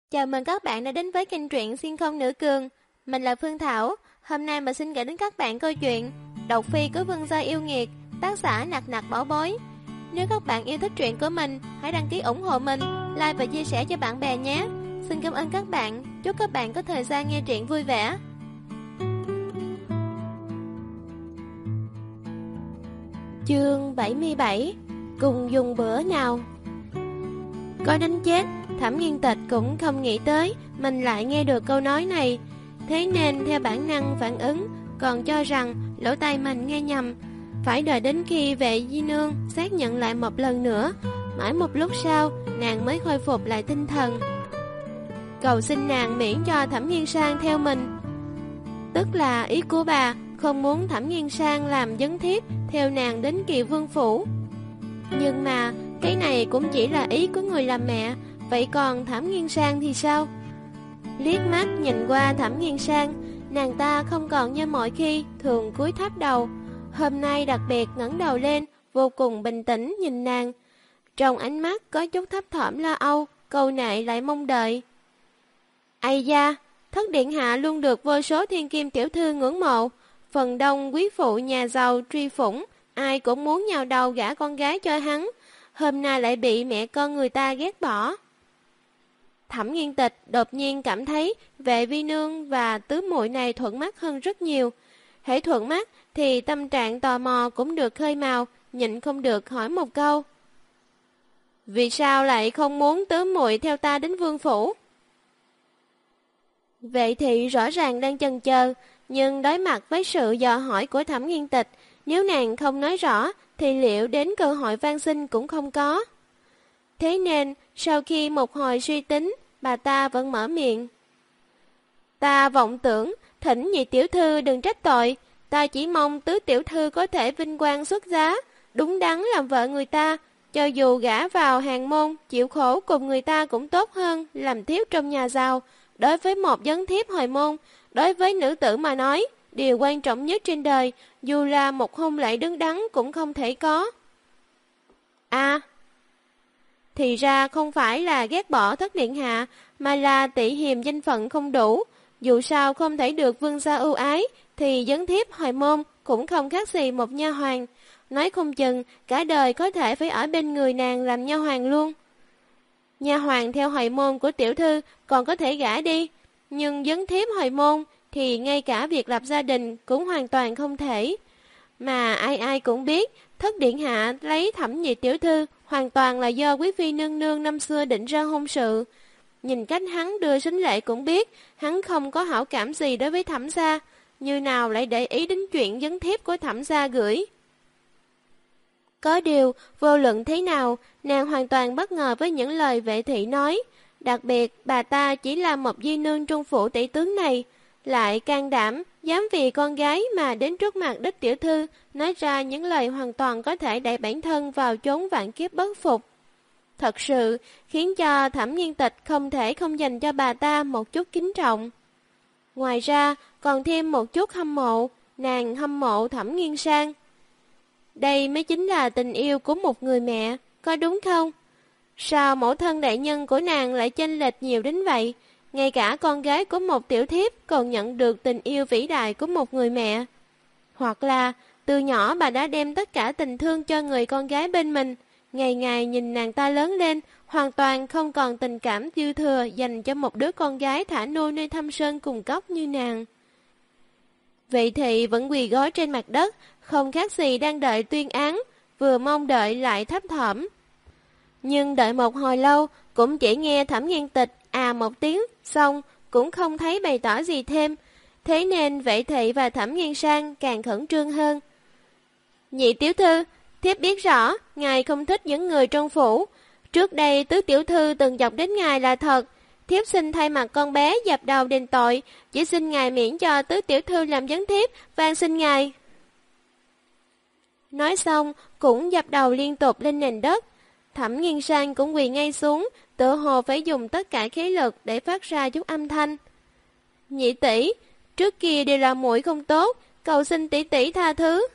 Chào mừng các bạn đã đến với kênh truyện Xuyên không nữ cường. Mình là Phương Thảo. Hôm nay mình xin gửi đến các bạn câu chuyện Độc Phi của Vương gia yêu nghiệt, tác giả Nặc Nặc Bảo Bối. Nếu các bạn yêu thích truyện của mình, hãy đăng ký ủng hộ mình, like và chia sẻ cho bạn bè nhé. Xin cảm ơn các bạn. Chúc các bạn có thời gian nghe truyện vui vẻ. Chương 77. Cùng dùng bữa nào. Có đánh chết, Thẩm Nghiên Tịch cũng không nghĩ tới mình lại nghe được câu nói này. Thế nên theo bản năng phản ứng, còn cho rằng lỗ tai mình nghe nhầm. Phải đợi đến khi vệ di nương xác nhận lại một lần nữa. Mãi một lúc sau, nàng mới khôi phục lại tinh thần, cầu xin nàng miễn cho Thẩm Nghiên Sang theo mình. Tức là ý của bà không muốn Thẩm Nghiên Sang làm vấn thiếp theo nàng đến Kỳ Vương phủ. Nhưng mà cái này cũng chỉ là ý của người làm mẹ. Vậy còn Thẩm Nghiên Sang thì sao? Liếc mắt nhìn qua Thẩm Nghiên Sang, nàng ta không còn như mọi khi thường cúi thấp đầu. Hôm nay đặc biệt ngẩng đầu lên, vô cùng bình tĩnh nhìn nàng. Trong ánh mắt có chút thấp thỏm lo âu, cầu nệ lại mong đợi. Ây da, thất điện hạ luôn được vô số thiên kim tiểu thư ngưỡng mộ. Phần đông quý phụ nhà giàu truy phủng, ai cũng muốn nhào đầu gả con gái cho hắn. Hôm nay lại bị mẹ con người ta ghét bỏ. Thẩm Nghiên Tịch đột nhiên cảm thấy vệ vi nương và tứ muội này thuận mắt hơn rất nhiều. Hễ thuận mắt thì tâm trạng tò mò cũng được khơi mào, nhịn không được hỏi một câu. Vì sao lại không muốn tứ muội theo ta đến vương phủ? Vệ thị rõ ràng đang chần chờ, nhưng đối mặt với sự dò hỏi của Thẩm Nghiên Tịch, nếu nàng không nói rõ thì liệu đến cơ hội van xin cũng không có. Thế nên sau khi một hồi suy tính, bà ta vẫn mở miệng. Ta vọng tưởng, thỉnh nhị tiểu thư đừng trách tội. Ta chỉ mong tứ tiểu thư có thể vinh quang xuất giá, đúng đắn làm vợ người ta. Cho dù gả vào hàng môn, chịu khổ cùng người ta cũng tốt hơn làm thiếp trong nhà giàu. Đối với một vấn thiếp hồi môn, đối với nữ tử mà nói, điều quan trọng nhất trên đời, dù là một hôn lễ đứng đắn cũng không thể có. Thì ra không phải là ghét bỏ thất điện hạ, mà là tị hiềm danh phận không đủ. Dù sao không thể được vương gia ưu ái, thì vấn thiếp hồi môn cũng không khác gì một nha hoàn. Nói không chừng cả đời có thể phải ở bên người nàng làm nha hoàn luôn. Nha hoàn theo hồi môn của tiểu thư còn có thể gả đi, nhưng vấn thiếp hồi môn thì ngay cả việc lập gia đình cũng hoàn toàn không thể. Mà ai ai cũng biết, thất điện hạ lấy Thẩm nhị tiểu thư hoàn toàn là do quý phi nương nương năm xưa định ra hôn sự. Nhìn cách hắn đưa sính lễ cũng biết, hắn không có hảo cảm gì đối với Thẩm gia, như nào lại để ý đến chuyện vấn thiếp của Thẩm gia gửi. Có điều, vô luận thế nào, nàng hoàn toàn bất ngờ với những lời vệ thị nói. Đặc biệt, bà ta chỉ là một di nương trong phủ tỷ tướng này, lại can đảm, dám vì con gái mà đến trước mặt đích tiểu thư, nói ra những lời hoàn toàn có thể đẩy bản thân vào chốn vạn kiếp bất phục. Thật sự, khiến cho Thẩm Nghiên Tịch không thể không dành cho bà ta một chút kính trọng. Ngoài ra, còn thêm một chút hâm mộ, nàng hâm mộ Thẩm Nghiên Sang. Đây mới chính là tình yêu của một người mẹ, có đúng không? Sao mẫu thân đại nhân của nàng lại chênh lệch nhiều đến vậy? Ngay cả con gái của một tiểu thiếp còn nhận được tình yêu vĩ đại của một người mẹ. Hoặc là, từ nhỏ bà đã đem tất cả tình thương cho người con gái bên mình. Ngày ngày nhìn nàng ta lớn lên, hoàn toàn không còn tình cảm dư thừa dành cho một đứa con gái thả nôi nơi thâm sơn cùng cốc như nàng. Vị thị vẫn quỳ gối trên mặt đất, không khác gì đang đợi tuyên án, vừa mong đợi lại thấp thỏm. Nhưng đợi một hồi lâu, cũng chỉ nghe Thẩm Nghiên Tịch một tiếng, xong cũng không thấy bày tỏ gì thêm. Thế nên vệ thị và Thẩm Nghiên Sang càng khẩn trương hơn. Nhị tiểu thư, thiếp biết rõ, ngài không thích những người trong phủ. Trước đây tứ tiểu thư từng chọc đến ngài là thật. Thiếp xin thay mặt con bé dập đầu đền tội, chỉ xin ngài miễn cho tứ tiểu thư làm vấn thiếp, van xin ngài. Nói xong, cũng dập đầu liên tục lên nền đất. Thẩm Nghiên Sang cũng quỳ ngay xuống, tựa hồ phải dùng tất cả khí lực để phát ra chút âm thanh. Nhị tỷ, trước kia đều là muội không tốt, cầu xin tỷ tỷ tha thứ.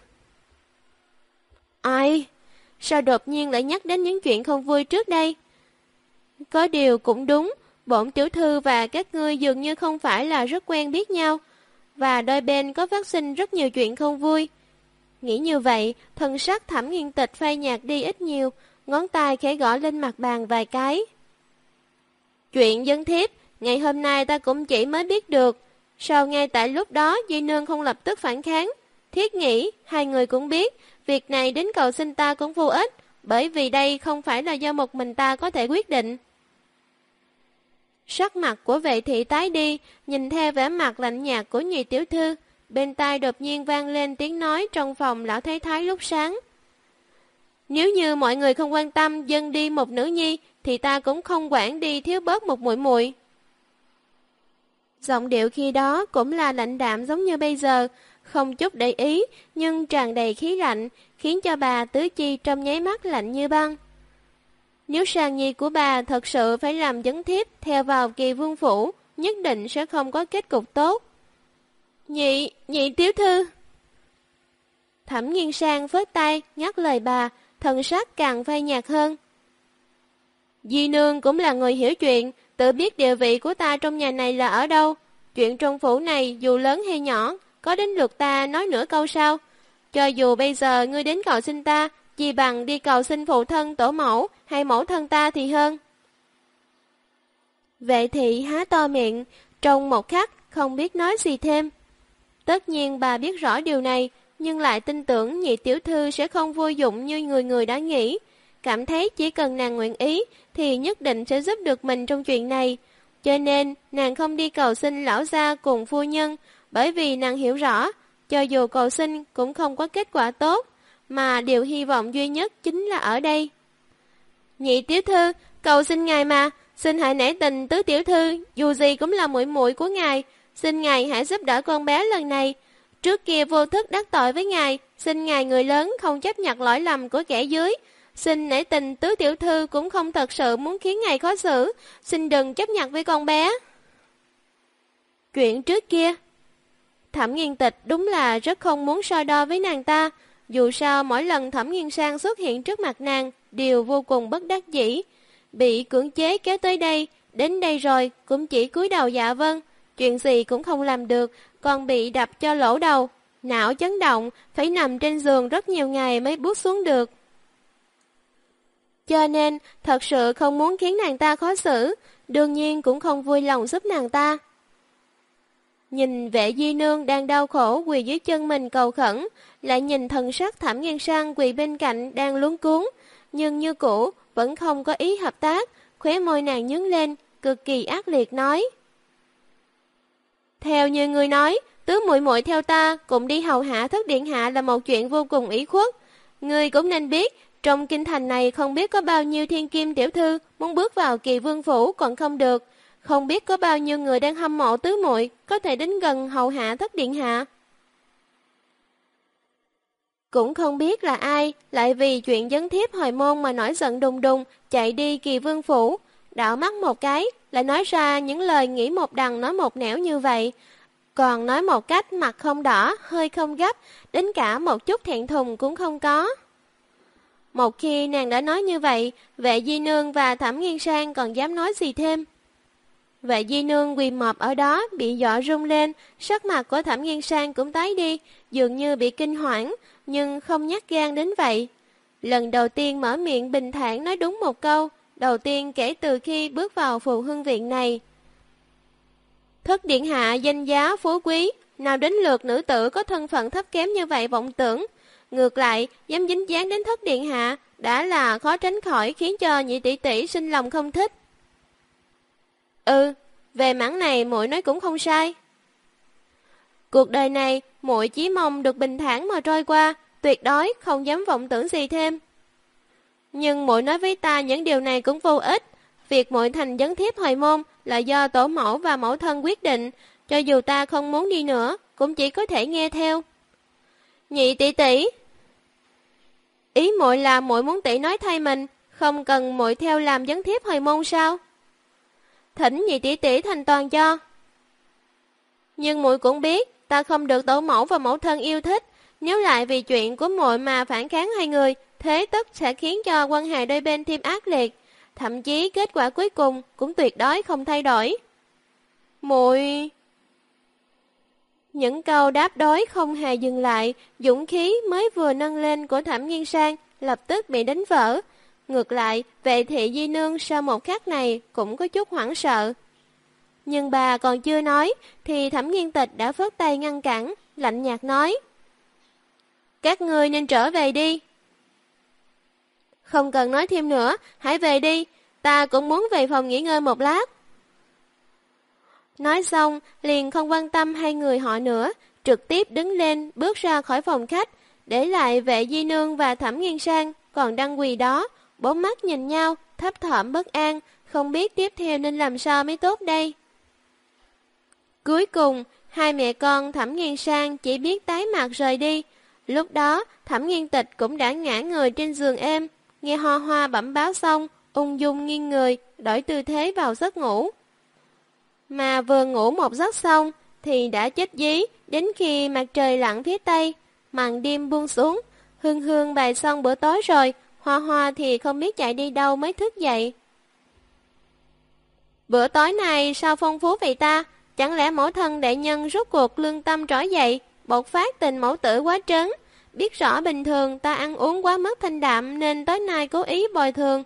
Ai? Sao đột nhiên lại nhắc đến những chuyện không vui trước đây? Có điều cũng đúng, Bổn tiểu thư và các ngươi dường như không phải là rất quen biết nhau, và đôi bên có phát sinh rất nhiều chuyện không vui. Nghĩ như vậy, thần sắc Thẩm Nghiên Tịch phai nhạt đi ít nhiều, ngón tay khẽ gõ lên mặt bàn vài cái. Chuyện dân thiếp, ngày hôm nay ta cũng chỉ mới biết được. Sao ngay tại lúc đó Di Nương không lập tức phản kháng? Thiết nghĩ, hai người cũng biết, việc này đến cầu xin ta cũng vô ích, bởi vì đây không phải là do một mình ta có thể quyết định. Sắc mặt của vệ thị tái đi, nhìn theo vẻ mặt lạnh nhạt của nhị tiểu thư, bên tai đột nhiên vang lên tiếng nói trong phòng lão thái thái lúc sáng. Nếu như mọi người không quan tâm dâng đi một nữ nhi, thì ta cũng không quản đi thiếu bớt một muội muội. Giọng điệu khi đó cũng là lạnh đạm giống như bây giờ, không chút để ý, nhưng tràn đầy khí lạnh, khiến cho bà tứ chi trong nháy mắt lạnh như băng. Nếu sàng nhi của bà thật sự phải làm vấn thiếp theo vào Kỳ Vương phủ, nhất định sẽ không có kết cục tốt. Nhị tiểu thư. Thẩm Nghiên Sang phớt tay, ngắt lời bà, thần sắc càng phai nhạt hơn. Di Nương cũng là người hiểu chuyện, tự biết địa vị của ta trong nhà này là ở đâu. Chuyện trong phủ này dù lớn hay nhỏ, có đến lượt ta nói nửa câu sao? Cho dù bây giờ ngươi đến cầu xin ta, chỉ bằng đi cầu xin phụ thân tổ mẫu hay mẫu thân ta thì hơn. Vệ thị há to miệng, trong một khắc không biết nói gì thêm. Tất nhiên bà biết rõ điều này, nhưng lại tin tưởng nhị tiểu thư sẽ không vô dụng như người người đã nghĩ. Cảm thấy chỉ cần nàng nguyện ý thì nhất định sẽ giúp được mình trong chuyện này. Cho nên nàng không đi cầu xin lão gia cùng phu nhân, bởi vì nàng hiểu rõ, cho dù cầu xin cũng không có kết quả tốt, mà điều hy vọng duy nhất chính là ở đây. Nhị tiểu thư, cầu xin ngài mà, xin hãy nể tình tứ tiểu thư, dù gì cũng là muội muội của ngài, xin ngài hãy giúp đỡ con bé lần này. Trước kia vô thức đắc tội với ngài, xin ngài người lớn không chấp nhận lỗi lầm của kẻ dưới. Xin nể tình tứ tiểu thư cũng không thật sự muốn khiến ngài khó xử, xin đừng chấp nhận với con bé. Chuyện trước kia, Thẩm Nghiên Tịch đúng là rất không muốn so đo với nàng ta, dù sao mỗi lần Thẩm Nghiên Sang xuất hiện trước mặt nàng đều vô cùng bất đắc dĩ. Bị cưỡng chế kéo tới đây, đến đây rồi cũng chỉ cúi đầu dạ vâng, chuyện gì cũng không làm được, còn bị đập cho lỗ đầu, não chấn động, phải nằm trên giường rất nhiều ngày mới bước xuống được. Cho nên, thật sự không muốn khiến nàng ta khó xử, đương nhiên cũng không vui lòng giúp nàng ta. Nhìn vệ di nương đang đau khổ quỳ dưới chân mình cầu khẩn, lại nhìn thần sắc Thẩm Nghiên Sang quỳ bên cạnh đang luống cuống, nhưng như cũ vẫn không có ý hợp tác, khóe môi nàng nhướng lên, cực kỳ ác liệt nói. Theo như ngươi nói, tứ muội muội theo ta cùng đi hầu hạ thất điện hạ là một chuyện vô cùng ủy khuất. Ngươi cũng nên biết, trong kinh thành này không biết có bao nhiêu thiên kim tiểu thư muốn bước vào Kỳ Vương phủ còn không được, không biết có bao nhiêu người đang hâm mộ tứ muội có thể đến gần hầu hạ thất điện hạ. Cũng không biết là ai lại vì chuyện vấn thiếp hồi môn mà nổi giận đùng đùng chạy đi Kỳ Vương phủ, đảo mắt một cái lại nói ra những lời nghĩ một đằng nói một nẻo như vậy, còn nói một cách mặt không đỏ, hơi không gấp, đến cả một chút thẹn thùng cũng không có. Một khi nàng đã nói như vậy, vệ di nương và Thẩm Nghiên Sang còn dám nói gì thêm? Vệ di nương quỳ mọp ở đó bị dọa rung lên, sắc mặt của Thẩm Nghiên Sang cũng tái đi, dường như bị kinh hoảng, nhưng không nhát gan đến vậy. Lần đầu tiên mở miệng bình thản nói đúng một câu, đầu tiên kể từ khi bước vào Phù Hưng viện này. Thất điện hạ danh giá phú quý, nào đến lượt nữ tử có thân phận thấp kém như vậy vọng tưởng. Ngược lại, dám dính dáng đến thất điện hạ, đã là khó tránh khỏi khiến cho nhị tỷ tỷ sinh lòng không thích. Về mảng này muội nói cũng không sai. Cuộc đời này, muội chỉ mong được bình thản mà trôi qua, tuyệt đối không dám vọng tưởng gì thêm. Nhưng muội nói với ta những điều này cũng vô ích. Việc muội thành vấn thiếp hồi môn là do tổ mẫu và mẫu thân quyết định, cho dù ta không muốn đi nữa, cũng chỉ có thể nghe theo. Nhị tỷ tỷ, ý muội là muội muốn tỷ nói thay mình, không cần muội theo làm vấn thiếp hồi môn sao? Thỉnh nhị tỷ tỷ thành toàn cho. Nhưng muội cũng biết, ta không được tổ mẫu và mẫu thân yêu thích, nếu lại vì chuyện của muội mà phản kháng hai người, thế tất sẽ khiến cho quan hệ đôi bên thêm ác liệt. thậm chí kết quả cuối cùng cũng tuyệt đối không thay đổi. Muội... Những câu đáp đối không hề dừng lại, dũng khí mới vừa nâng lên của Thẩm Nghiên Sang lập tức bị đánh vỡ. Ngược lại, Vệ Thị Di Nương sau một khắc này cũng có chút hoảng sợ. Nhưng bà còn chưa nói, thì Thẩm Nghiên Tịch đã phất tay ngăn cản, lạnh nhạt nói. Các ngươi nên trở về đi. Không cần nói thêm nữa, hãy về đi, ta cũng muốn về phòng nghỉ ngơi một lát. Nói xong, liền không quan tâm hai người họ nữa, trực tiếp đứng lên bước ra khỏi phòng khách, để lại Vệ Di Nương và Thẩm Nghiên Sang còn đang quỳ đó, bốn mắt nhìn nhau, thấp thỏm bất an, không biết tiếp theo nên làm sao mới tốt đây. Cuối cùng, hai mẹ con Thẩm Nghiên Sang chỉ biết tái mặt rời đi. Lúc đó, Thẩm Nghiên Tịch cũng đã ngã người trên giường êm, nghe Hoa Hoa bẩm báo xong, ung dung nghiêng người, đổi tư thế vào giấc ngủ. Mà vừa ngủ một giấc xong, thì đã chết dí, đến khi mặt trời lặn phía tây, màn đêm buông xuống, Hương Hương bày xong bữa tối rồi, Hoa Hoa thì không biết chạy đi đâu mới thức dậy. Bữa tối này sao phong phú vậy ta? Chẳng lẽ mẫu thân đại nhân rốt cuộc lương tâm trỗi dậy, bộc phát tình mẫu tử quá trớn, biết rõ bình thường ta ăn uống quá mức thanh đạm nên tối nay cố ý bồi thường.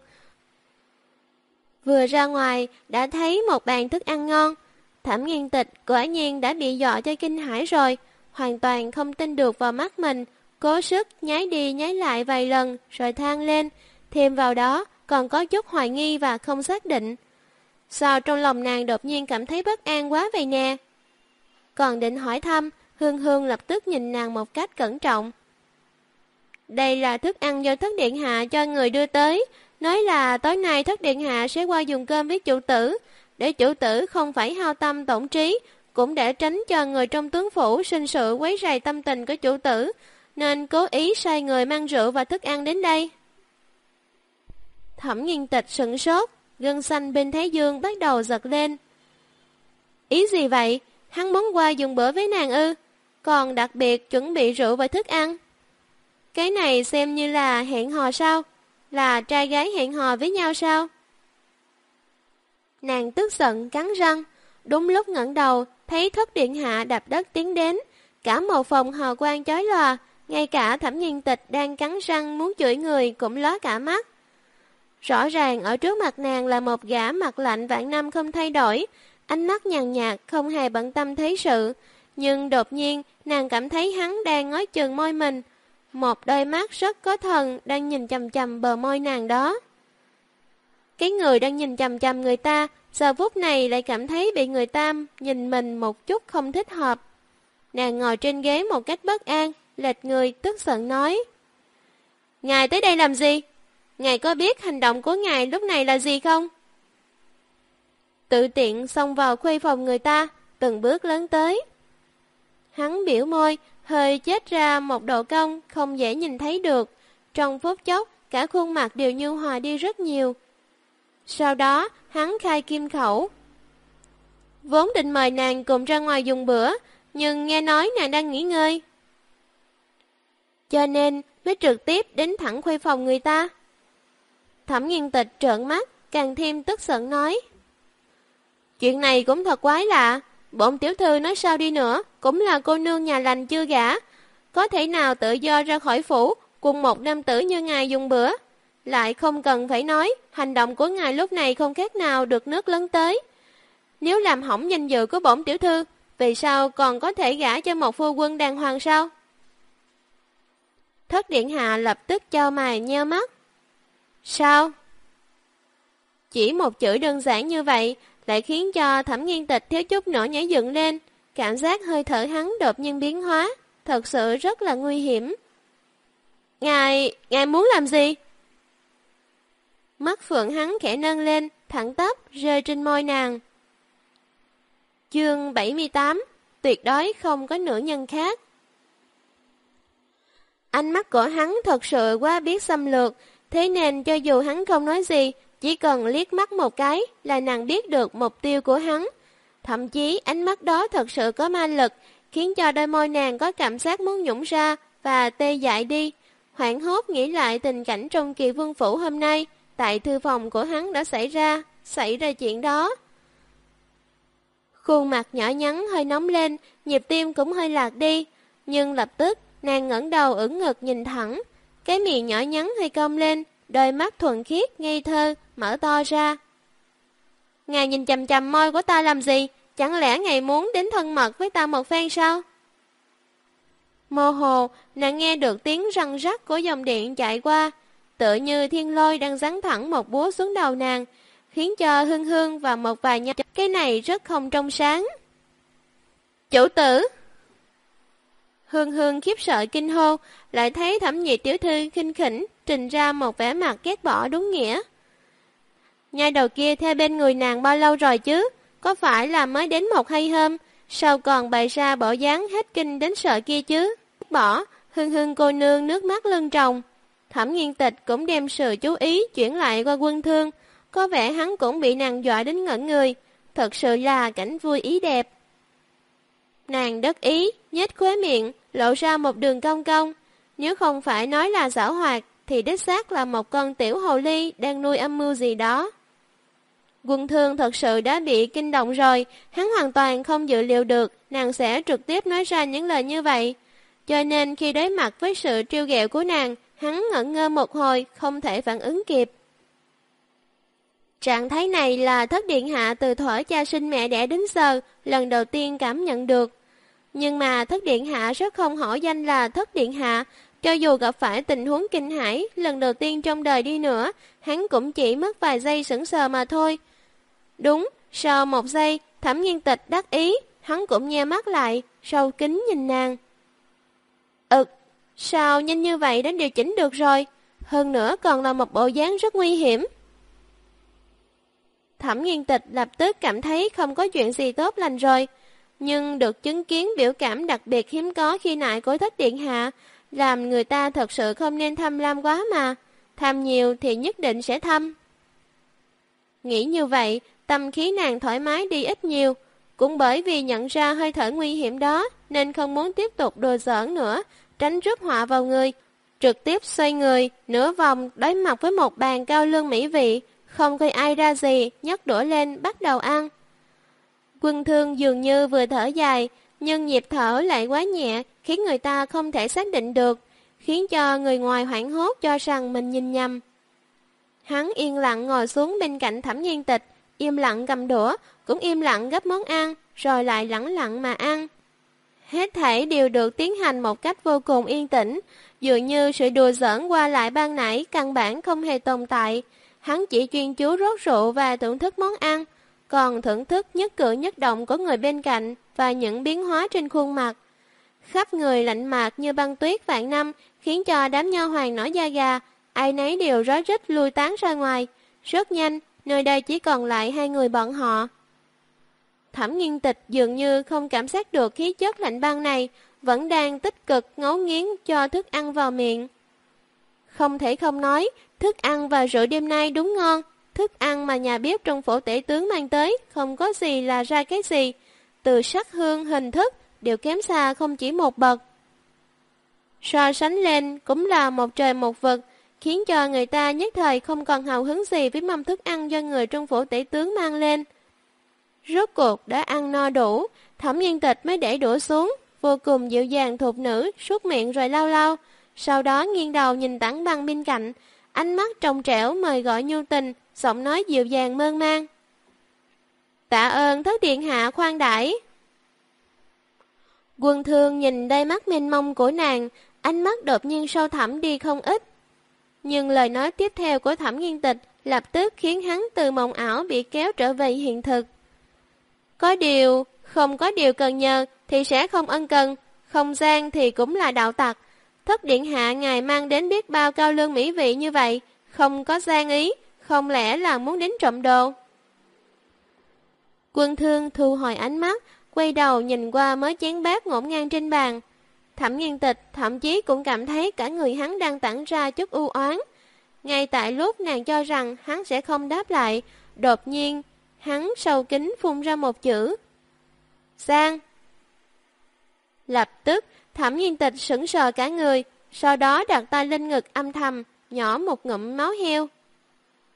Vừa ra ngoài đã thấy một bàn thức ăn ngon, Thẩm Nghiên Tịch quả nhiên đã bị dọa cho kinh hãi rồi, hoàn toàn không tin được vào mắt mình, cố sức nháy đi nháy lại vài lần rồi than lên, thêm vào đó còn có chút hoài nghi và không xác định. Sao trong lòng nàng đột nhiên cảm thấy bất an quá vậy nè? Còn định hỏi thăm, Hương Hương lập tức nhìn nàng một cách cẩn trọng. Đây là thức ăn do Thất Điện Hạ cho người đưa tới, nói là tối nay Thất Điện Hạ sẽ qua dùng cơm với chủ tử, để chủ tử không phải hao tâm tổn trí, cũng để tránh cho người trong tướng phủ sinh sự quấy rầy tâm tình của chủ tử, nên cố ý sai người mang rượu và thức ăn đến đây. Thẩm Nghiên Tịch sửng sốt, gân xanh bên thái dương bắt đầu giật lên. Ý gì vậy? Hắn muốn qua dùng bữa với nàng ư? Còn đặc biệt chuẩn bị rượu và thức ăn? Cái này xem như là hẹn hò sao? Là trai gái hẹn hò với nhau sao? Nàng tức giận cắn răng, đúng lúc ngẩng đầu, thấy Thất Điện Hạ đạp đất tiến đến, cả một phòng hào quang chói lòa, ngay cả Thẩm Nghiên Tịch đang cắn răng muốn chửi người cũng lóa cả mắt. Rõ ràng ở trước mặt nàng là một gã mặt lạnh vạn năm không thay đổi, ánh mắt nhàn nhạt không hề bận tâm thế sự, nhưng đột nhiên nàng cảm thấy hắn đang ngó chừng môi mình, một đôi mắt rất có thần đang nhìn chằm chằm bờ môi nàng đó. Cái người đang nhìn chằm chằm người ta, giờ phút này lại cảm thấy bị người ta nhìn mình một chút không thích hợp. Nàng ngồi trên ghế một cách bất an, lệch người tức giận nói. Ngài tới đây làm gì? Ngài có biết hành động của ngài lúc này là gì không? Tự tiện xông vào khuê phòng người ta, từng bước lớn tới. Hắn biểu môi, hơi chết ra một độ cong không dễ nhìn thấy được. Trong phút chốc, cả khuôn mặt đều nhu hòa đi rất nhiều. Sau đó, hắn khai kim khẩu. Vốn định mời nàng cùng ra ngoài dùng bữa, nhưng nghe nói nàng đang nghỉ ngơi, cho nên mới trực tiếp đến thẳng khuê phòng người ta. Thẩm Nghiên Tịch trợn mắt, càng thêm tức giận nói. Chuyện này cũng thật quái lạ, bổn tiểu thư nói sao đi nữa, cũng là cô nương nhà lành chưa gả, có thể nào tự do ra khỏi phủ, cùng một nam tử như ngài dùng bữa. Lại không cần phải nói, hành động của ngài lúc này không khác nào được nước lấn tới. Nếu làm hỏng danh dự của bổn tiểu thư, vì sao còn có thể gả cho một phu quân đàng hoàng sao? Thất Điện Hạ lập tức chau mày nheo mắt. Sao? Chỉ một chữ đơn giản như vậy lại khiến cho Thẩm Nghiên Tịch thiếu chút nữa nhảy dựng lên, cảm giác hơi thở hắn đột nhiên biến hóa, thật sự rất là nguy hiểm. Ngài muốn làm gì? Mắt phượng hắn khẽ nâng lên, thẳng tắp rơi trên môi nàng. Chương 78, tuyệt đối không có nữ nhân khác. Ánh mắt của hắn thật sự quá biết xâm lược, thế nên cho dù hắn không nói gì, chỉ cần liếc mắt một cái là nàng biết được mục tiêu của hắn. Thậm chí ánh mắt đó thật sự có ma lực, khiến cho đôi môi nàng có cảm giác muốn nhũng ra và tê dại đi. Hoảng hốt nghĩ lại tình cảnh trong Kỳ Vương Phủ hôm nay, tại thư phòng của hắn đã xảy ra chuyện đó. Khuôn mặt nhỏ nhắn hơi nóng lên, nhịp tim cũng hơi lạc đi, nhưng lập tức nàng ngẩng đầu ưỡn ngực nhìn thẳng, cái miệng nhỏ nhắn hơi cong lên, đôi mắt thuần khiết, ngây thơ, mở to ra. Ngài nhìn chằm chằm môi của ta làm gì? Chẳng lẽ ngài muốn đến thân mật với ta một phen sao? Mơ hồ, nàng nghe được tiếng răng rắc của dòng điện chạy qua, tựa như thiên lôi đang giáng thẳng một búa xuống đầu nàng, khiến cho Hương Hương và một vài nha cái này rất không trong sáng. Chủ tử! Hương Hương khiếp sợ kinh hô, lại thấy Thẩm Nhị tiểu thư khinh khỉnh trình ra một vẻ mặt ghét bỏ đúng nghĩa. Nhai đầu kia theo bên người nàng bao lâu rồi chứ? Có phải là mới đến một hai hôm, sao còn bày ra bộ dáng hết kinh đến sợ kia chứ? Bỏ, Hương Hương cô nương nước mắt lưng tròng. Thẩm Nghiên Tịch cũng đem sự chú ý chuyển lại qua Quân Thương, có vẻ hắn cũng bị nàng dọa đến ngẩn người, thật sự là cảnh vui ý đẹp. Nàng đắc ý, nhếch khóe miệng, lộ ra một đường cong cong, nếu không phải nói là giảo hoạt, thì đích xác là một con tiểu hồ ly đang nuôi âm mưu gì đó. Quân Thương thật sự đã bị kinh động rồi, hắn hoàn toàn không dự liệu được nàng sẽ trực tiếp nói ra những lời như vậy. Cho nên khi đối mặt với sự trêu ghẹo của nàng, hắn ngẩn ngơ một hồi, không thể phản ứng kịp. Trạng thái này là Thất Điện Hạ từ thuở cha sinh mẹ đẻ đến giờ, lần đầu tiên cảm nhận được. Nhưng mà Thất Điện Hạ rất không hổ danh là Thất Điện Hạ, cho dù gặp phải tình huống kinh hãi lần đầu tiên trong đời đi nữa, hắn cũng chỉ mất vài giây sững sờ mà thôi. Đúng, sau một giây, Thẩm Nghiên Tịch đắc ý, hắn cũng nheo mắt lại, sâu kính nhìn nàng. Sao nhanh như vậy đã điều chỉnh được rồi, hơn nữa còn là một bộ dáng rất nguy hiểm. Thẩm Nghiên Tịch lập tức cảm thấy không có chuyện gì tốt lành rồi, nhưng được chứng kiến biểu cảm đặc biệt hiếm có khi nãy của Thất Điện Hạ, làm người ta thật sự không nên tham lam quá mà, tham nhiều thì nhất định sẽ thâm. Nghĩ như vậy, tâm khí nàng thoải mái đi ít nhiều, cũng bởi vì nhận ra hơi thở nguy hiểm đó nên không muốn tiếp tục đùa giỡn nữa, tránh rước họa vào người, trực tiếp xoay người, nửa vòng đối mặt với một bàn cao lương mỹ vị, không coi ai ra gì, nhấc đũa lên bắt đầu ăn. Quân Thương dường như vừa thở dài, nhưng nhịp thở lại quá nhẹ, khiến người ta không thể xác định được, khiến cho người ngoài hoảng hốt cho rằng mình nhìn nhầm. Hắn yên lặng ngồi xuống bên cạnh Thẩm Nghiên Tịch, im lặng cầm đũa, cũng im lặng gấp món ăn, rồi lại lẳng lặng mà ăn. Hết thảy đều được tiến hành một cách vô cùng yên tĩnh, dường như sự đùa giỡn qua lại ban nãy căn bản không hề tồn tại. Hắn chỉ chuyên chú rót rượu và thưởng thức món ăn, còn thưởng thức nhất cử nhất động của người bên cạnh và những biến hóa trên khuôn mặt. Khắp người lạnh mạc như băng tuyết vạn năm, khiến cho đám nho hoàng nổi da gà, ai nấy đều rối rít lui tán ra ngoài. Rất nhanh, nơi đây chỉ còn lại hai người bọn họ. Thẩm Nghiên Tịch dường như không cảm giác được khí chất lạnh băng này, vẫn đang tích cực ngấu nghiến cho thức ăn vào miệng. Không thể không nói, thức ăn và rượu đêm nay đúng ngon. Thức ăn mà nhà bếp trong phủ tể tướng mang tới không có gì là ra cái gì, từ sắc hương hình thức đều kém xa không chỉ một bậc. So sánh lên cũng là một trời một vực, khiến cho người ta nhất thời không còn hào hứng gì với mâm thức ăn do người trong phủ tể tướng mang lên. Rốt cuộc đã ăn no đủ, Thẩm Nghiên Tịch mới để đũa xuống, vô cùng dịu dàng thục nữ, sút miệng rồi lau lau, sau đó nghiêng đầu nhìn Tảng Băng bên cạnh, ánh mắt trong trẻo mời gọi nhu tình, giọng nói dịu dàng mơn man. Tạ ơn Thất Điện Hạ khoan đãi. Quân Thương nhìn đôi mắt mênh mông của nàng, ánh mắt đột nhiên sâu thẳm đi không ít. Nhưng lời nói tiếp theo của Thẩm Nghiên Tịch lập tức khiến hắn từ mộng ảo bị kéo trở về hiện thực. Không có điều cần nhờ thì sẽ không ân cần, không gian thì cũng là đạo tặc. Thất Điện Hạ ngài mang đến biết bao cao lương mỹ vị như vậy, không có gian ý, không lẽ là muốn đến trộm đồ? Quân Thương thu hồi ánh mắt, quay đầu nhìn qua mới chén bát ngổn ngang trên bàn. Thẩm Nghiên Tịch thậm chí cũng cảm thấy cả người hắn đang tản ra chút u oán. Ngay tại lúc nàng cho rằng hắn sẽ không đáp lại, đột nhiên hắn sâu kín phun ra một chữ. Giang. Lập tức, Thẩm Nghiên Tịch sững sờ cả người, sau đó đặt tay lên ngực âm thầm, nhỏ một ngụm máu heo.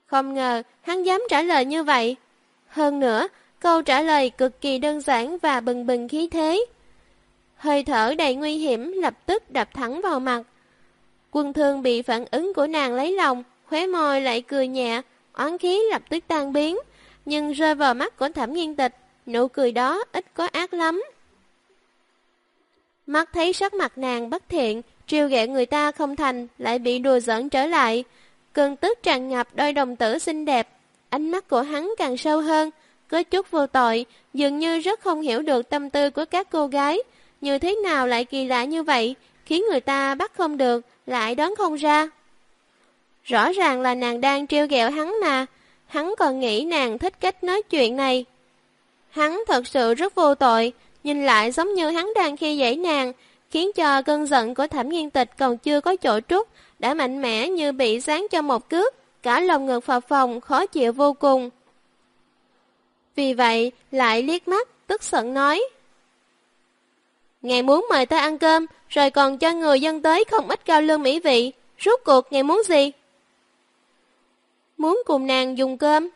Không ngờ hắn dám trả lời như vậy. Hơn nữa, câu trả lời cực kỳ đơn giản và bừng bừng khí thế. Hơi thở đầy nguy hiểm lập tức đập thẳng vào mặt. Quân Thương bị phản ứng của nàng lấy lòng, khóe môi lại cười nhẹ, oán khí lập tức tan biến, nhưng rơi vào mắt của Thẩm Nghiên Tịch, nụ cười đó ít có ác lắm. Mắt thấy sắc mặt nàng bất thiện, trêu ghẹo người ta không thành, lại bị đùa giỡn trở lại. Cơn tức tràn ngập đôi đồng tử xinh đẹp, ánh mắt của hắn càng sâu hơn, có chút vô tội, dường như rất không hiểu được tâm tư của các cô gái. Như thế nào lại kỳ lạ như vậy, khiến người ta bắt không được, lại đoán không ra. Rõ ràng là nàng đang trêu ghẹo hắn mà, hắn còn nghĩ nàng thích cách nói chuyện này. Hắn thật sự rất vô tội, nhìn lại giống như hắn đang khi dễ nàng, khiến cho cơn giận của Thẩm Nghiên Tịch còn chưa có chỗ trút, đã mạnh mẽ như bị giáng cho một cước, cả lòng ngực phập phồng khó chịu vô cùng. Vì vậy, lại liếc mắt, tức giận nói: Ngài muốn mời ta ăn cơm, rồi còn cho người dân tới không ít cao lương mỹ vị, rốt cuộc ngài muốn gì? Muốn cùng nàng dùng cơm.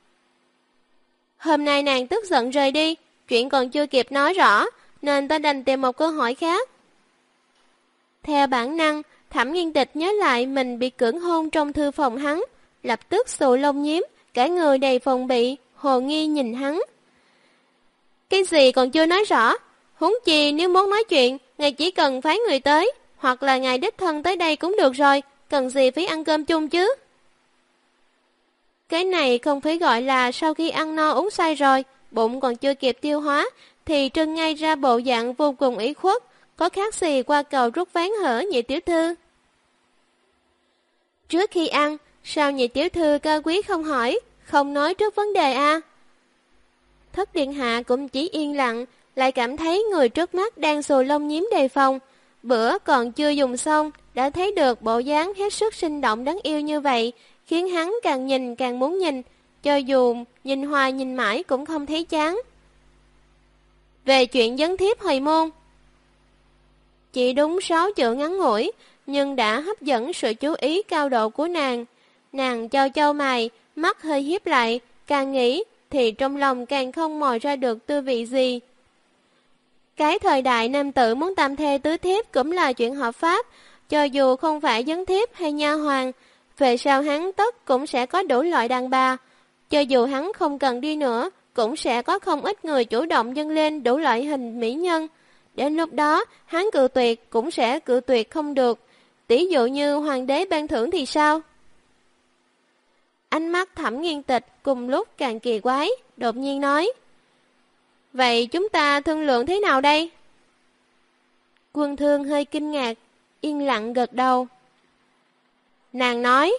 Hôm nay nàng tức giận rời đi, chuyện còn chưa kịp nói rõ, nên ta đành tìm một cơ hội khác. Theo bản năng, Thẩm Nghiên Tịch nhớ lại mình bị cưỡng hôn trong thư phòng hắn, lập tức xù lông nhím, cả người đầy phòng bị, hồ nghi nhìn hắn. Cái gì còn chưa nói rõ, huống chi nếu muốn nói chuyện, ngài chỉ cần phái người tới, hoặc là ngài đích thân tới đây cũng được rồi, cần gì phải ăn cơm chung chứ? Cái này không phải gọi là sau khi ăn no uống say rồi, bụng còn chưa kịp tiêu hóa, thì trưng ngay ra bộ dạng vô cùng ủy khuất, có khác gì qua cầu rút ván hở nhị tiểu thư. Trước khi ăn, sao nhị tiểu thư cao quý không hỏi, không nói trước vấn đề a? Thất điện hạ cũng chỉ yên lặng, lại cảm thấy người trước mắt đang xù lông nhím đề phòng. Bữa còn chưa dùng xong, đã thấy được bộ dáng hết sức sinh động đáng yêu như vậy, khiến hắn càng nhìn càng muốn nhìn, cho dù nhìn hoài nhìn mãi cũng không thấy chán. Về chuyện vấn thiếp hồi môn, chỉ đúng 6 chữ ngắn ngủi, nhưng đã hấp dẫn sự chú ý cao độ của nàng. Nàng chau chau mày, mắt hơi hiếp lại, càng nghĩ thì trong lòng càng không mò ra được tư vị gì. Cái thời đại nam tử muốn tam thê tứ thiếp cũng là chuyện hợp pháp, cho dù không phải vấn thiếp hay nha hoàn, về sau hắn tất cũng sẽ có đủ loại đàn bà. Cho dù hắn không cần đi nữa, cũng sẽ có không ít người chủ động dâng lên đủ loại hình mỹ nhân. Đến lúc đó, hắn cự tuyệt cũng sẽ cự tuyệt không được. Tỷ dụ như hoàng đế ban thưởng thì sao? Ánh mắt Thẩm Nghiên Tịch cùng lúc càng kỳ quái, đột nhiên nói: Vậy chúng ta thương lượng thế nào đây? Quân Thương hơi kinh ngạc, yên lặng gật đầu. Nàng nói.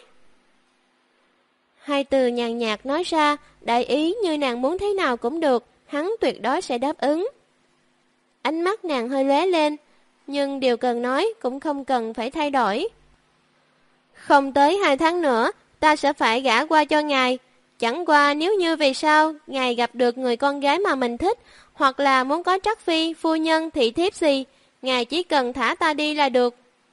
Hai từ nhàn nhạt nói ra, đại ý như nàng muốn thế nào cũng được, hắn tuyệt đối sẽ đáp ứng. Ánh mắt nàng hơi lóe lên, nhưng điều cần nói cũng không cần phải thay đổi. Không tới 2 tháng nữa, ta sẽ phải gả qua cho ngài. Chẳng qua nếu như về sau, ngài gặp được người con gái mà mình thích, hoặc là muốn có trắc phi, phu nhân, thị thiếp gì, ngài chỉ cần thả ta đi là được.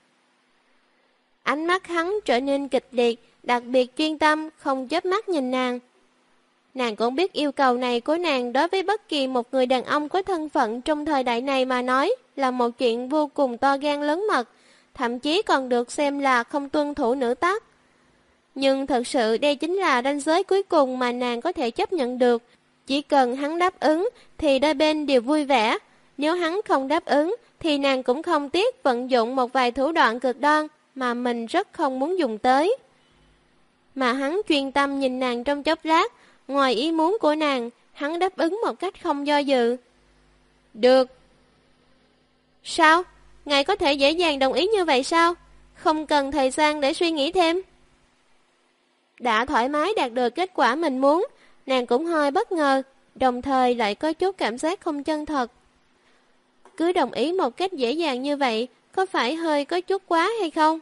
Ánh mắt hắn trở nên kịch liệt, đặc biệt chuyên tâm, không chớp mắt nhìn nàng. Nàng cũng biết yêu cầu này của nàng đối với bất kỳ một người đàn ông có thân phận trong thời đại này mà nói là một chuyện vô cùng to gan lớn mật, thậm chí còn được xem là không tuân thủ nữ tắc. Nhưng thật sự đây chính là ranh giới cuối cùng mà nàng có thể chấp nhận được. Chỉ cần hắn đáp ứng thì đôi bên đều vui vẻ. Nếu hắn không đáp ứng thì nàng cũng không tiếc vận dụng một vài thủ đoạn cực đoan mà mình rất không muốn dùng tới. Mà hắn chuyên tâm nhìn nàng trong chốc lát, ngoài ý muốn của nàng, hắn đáp ứng một cách không do dự. Được. Sao? Ngài có thể dễ dàng đồng ý như vậy sao? Không cần thời gian để suy nghĩ thêm. Đã thoải mái đạt được kết quả mình muốn, nàng cũng hơi bất ngờ, đồng thời lại có chút cảm giác không chân thật. Cứ đồng ý một cách dễ dàng như vậy, có phải hơi có chút quá hay không?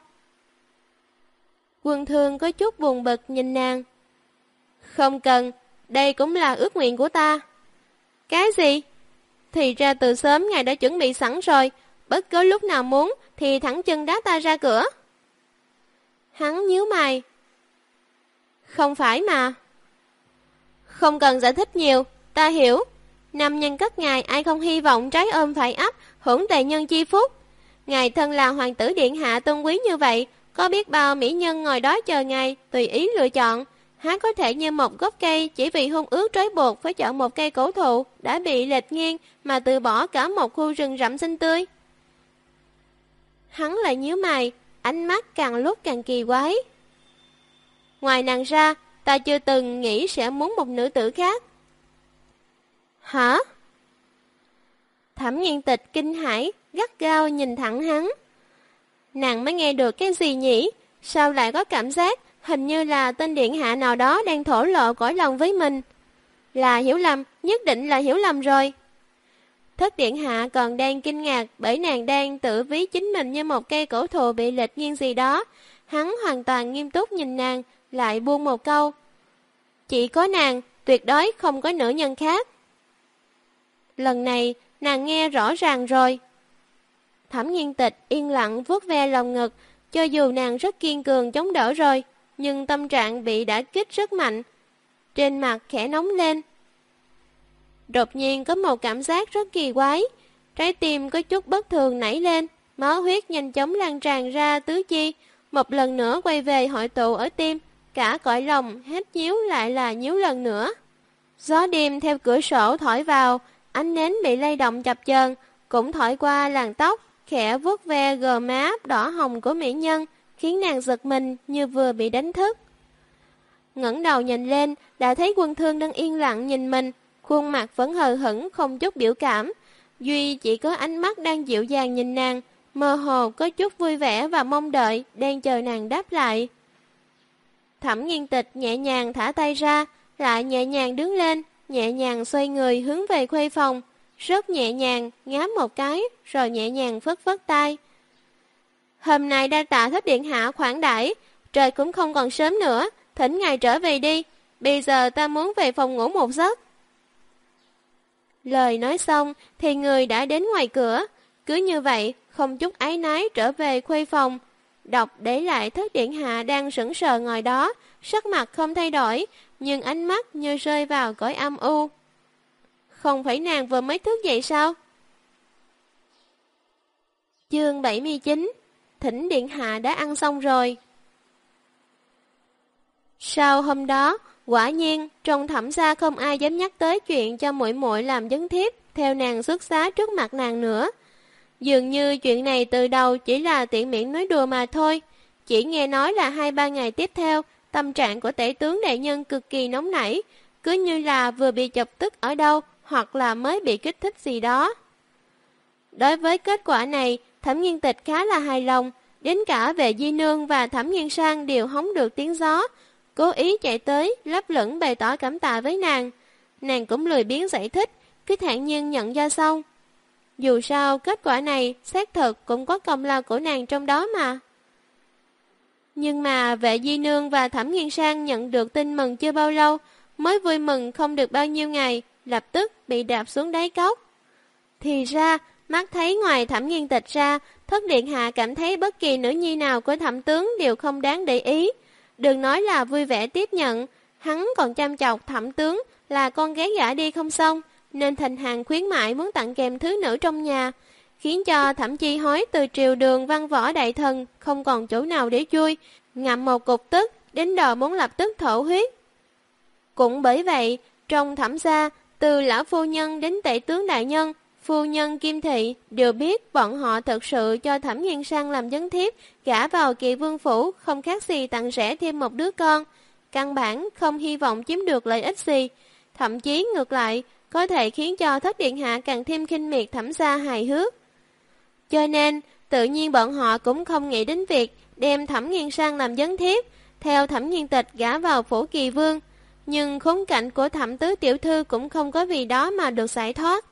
Quân Thương có chút buồn bực nhìn nàng. Không cần, đây cũng là ước nguyện của ta. Cái gì? Thì ra từ sớm ngài đã chuẩn bị sẵn rồi, bất cứ lúc nào muốn thì thẳng chân đá ta ra cửa. Hắn nhíu mày. Không phải mà. Không cần giải thích nhiều, ta hiểu. Nam nhân các ngài ai không hy vọng trái ôm phải ấp, hưởng tề nhân chi phúc. Ngài thân là hoàng tử điện hạ tôn quý như vậy, có biết bao mỹ nhân ngồi đó chờ ngài, tùy ý lựa chọn. Há có thể như một gốc cây chỉ vì hôn ước trói buộc phải chọn một cây cổ thụ đã bị lệch nghiêng mà từ bỏ cả một khu rừng rậm xinh tươi. Hắn lại nhíu mày, ánh mắt càng lúc càng kỳ quái. Ngoài nàng ra, ta chưa từng nghĩ sẽ muốn một nữ tử khác. Hả? Thẩm Nghiên Tịch kinh hãi, gắt gao nhìn thẳng hắn. Nàng mới nghe được cái gì nhỉ? Sao lại có cảm giác hình như là tên điện hạ nào đó đang thổ lộ cõi lòng với mình? Là hiểu lầm, nhất định là hiểu lầm rồi. Thất điện hạ còn đang kinh ngạc bởi nàng đang tự ví chính mình như một cây cổ thụ bị lệch nghiêng gì đó. Hắn hoàn toàn nghiêm túc nhìn nàng, lại buông một câu. Chỉ có nàng, tuyệt đối không có nữ nhân khác. Lần này, nàng nghe rõ ràng rồi. Thẩm Nghiên Tịch yên lặng vuốt ve lòng ngực, cho dù nàng rất kiên cường chống đỡ rồi, nhưng tâm trạng bị đả kích rất mạnh. Trên mặt khẽ nóng lên. Đột nhiên có một cảm giác rất kỳ quái, trái tim có chút bất thường nảy lên, máu huyết nhanh chóng lan tràn ra tứ chi, một lần nữa quay về hội tụ ở tim, cả cõi lòng hết nhíu lại là nhíu lần nữa. Gió đêm theo cửa sổ thổi vào, ánh nến bị lay động chập chờn, cũng thổi qua làn tóc, khẽ vuốt ve gò má đỏ hồng của mỹ nhân, khiến nàng giật mình như vừa bị đánh thức. Ngẩng đầu nhìn lên, đã thấy Quân Thương đang yên lặng nhìn mình, khuôn mặt vẫn hờ hững không chút biểu cảm, duy chỉ có ánh mắt đang dịu dàng nhìn nàng, mơ hồ có chút vui vẻ và mong đợi, đang chờ nàng đáp lại. Thẩm Nghiên Tịch nhẹ nhàng thả tay ra, lại nhẹ nhàng đứng lên, nhẹ nhàng xoay người hướng về khuê phòng, rất nhẹ nhàng ngáp một cái, rồi nhẹ nhàng phất phất tay. Hôm nay đa tạ Thất điện hạ khoản đãi, trời cũng không còn sớm nữa, thỉnh ngài trở về đi, bây giờ ta muốn về phòng ngủ một giấc. Lời nói xong thì người đã đến ngoài cửa, cứ như vậy không chút áy náy trở về khuê phòng. Độc để lại Thất điện hạ đang sững sờ ngồi đó, sắc mặt không thay đổi, nhưng ánh mắt như rơi vào cõi âm u. Không phải nàng vừa mới thức dậy sao? Chương 79. Thỉnh điện hạ đã ăn xong rồi. Sau hôm đó, quả nhiên trong Thẩm gia không ai dám nhắc tới chuyện cho muội muội làm vấn thiếp theo nàng xuất giá trước mặt nàng nữa. Dường như chuyện này từ đầu chỉ là tiện miệng nói đùa mà thôi. Chỉ nghe nói là 2-3 ngày tiếp theo, tâm trạng của tể tướng đại nhân cực kỳ nóng nảy, cứ như là vừa bị chọc tức ở đâu hoặc là mới bị kích thích gì đó. Đối với kết quả này, Thẩm Nghiên Tịch khá là hài lòng, đến cả Vệ Di Nương và Thẩm Nghiên Sang đều hóng được tiếng gió, cố ý chạy tới lấp lửng bày tỏ cảm tạ với nàng. Nàng cũng lười biếng giải thích, cứ thản nhiên nhận ra xong. Dù sao kết quả này xác thực cũng có công lao của nàng trong đó mà. Nhưng mà Vệ Di Nương và Thẩm Nghiên Sang nhận được tin mừng chưa bao lâu, mới vui mừng không được bao nhiêu ngày, lập tức bị đạp xuống đáy cốc. Thì ra, mắt thấy ngoài Thẩm Nghiên Tịch ra, Thất điện hạ cảm thấy bất kỳ nữ nhi nào của Thẩm tướng đều không đáng để ý. Đừng nói là vui vẻ tiếp nhận, hắn còn chăm chọc Thẩm tướng là con gái gả đi không xong, nên thành hàng khuyến mại muốn tặng kèm thứ nữ trong nhà, khiến cho Thẩm Chi Hối từ triều đường văn võ đại thần không còn chỗ nào để chui, ngậm một cục tức, đến đòi muốn lập tức thổ huyết. Cũng bởi vậy, trong Thẩm gia, từ lão phu nhân đến tể tướng đại nhân, phu nhân Kim Thị đều biết bọn họ thật sự cho Thẩm Nghiên Sang làm vấn thiếp, gả vào Kỳ Vương phủ không khác gì tặng rẻ thêm một đứa con, căn bản không hy vọng chiếm được lợi ích gì, thậm chí ngược lại có thể khiến cho Thất điện hạ càng thêm khinh miệt Thẩm gia hài hước. Cho nên, tự nhiên bọn họ cũng không nghĩ đến việc đem Thẩm Nghiên Sang làm vấn thiếp, theo Thẩm Nghiên Tịch gả vào phủ Kỳ Vương, nhưng khốn cảnh của Thẩm tứ tiểu thư cũng không có vì đó mà được giải thoát.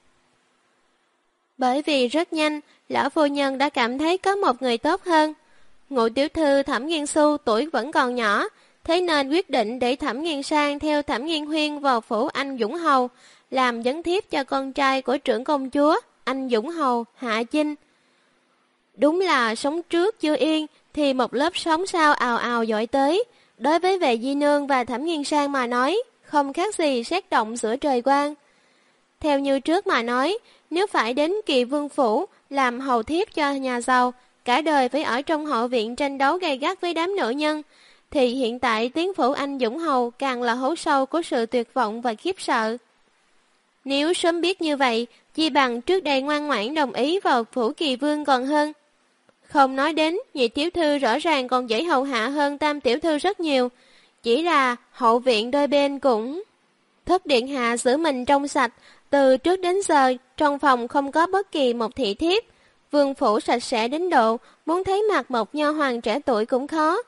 Bởi vì rất nhanh, lão phu nhân đã cảm thấy có một người tốt hơn. Ngũ tiểu thư Thẩm Nghiên Xu tuổi vẫn còn nhỏ, thế nên quyết định để Thẩm Nghiên Sang theo Thẩm Nghiên Huyên vào phủ anh Dũng Hầu, làm vấn thiếp cho con trai của trưởng công chúa, anh Dũng Hầu, Hạ Chinh. Đúng là sống trước chưa yên, thì một lớp sóng sau ào ào dội tới. đối với Vệ Di Nương và Thẩm Nghiên Sang mà nói, không khác gì sét động giữa trời quang. Theo như trước mà nói, nếu phải đến Kỳ Vương Phủ làm hầu thiếp cho nhà giàu, cả đời phải ở trong hậu viện tranh đấu gay gắt với đám nữ nhân, thì hiện tại tiến phủ anh Dũng Hầu càng là hố sâu của sự tuyệt vọng và khiếp sợ. Nếu sớm biết như vậy, chi bằng trước đây ngoan ngoãn đồng ý vào phủ Kỳ Vương còn hơn. Không nói đến, nhị tiểu thư rõ ràng còn dễ hầu hạ hơn tam tiểu thư rất nhiều, chỉ là hậu viện đôi bên cũng... Thất điện hạ giữ mình trong sạch, từ trước đến giờ trong phòng không có bất kỳ một thị thiếp, vương phủ sạch sẽ đến độ muốn thấy mặt một nho hoàng trẻ tuổi cũng khó.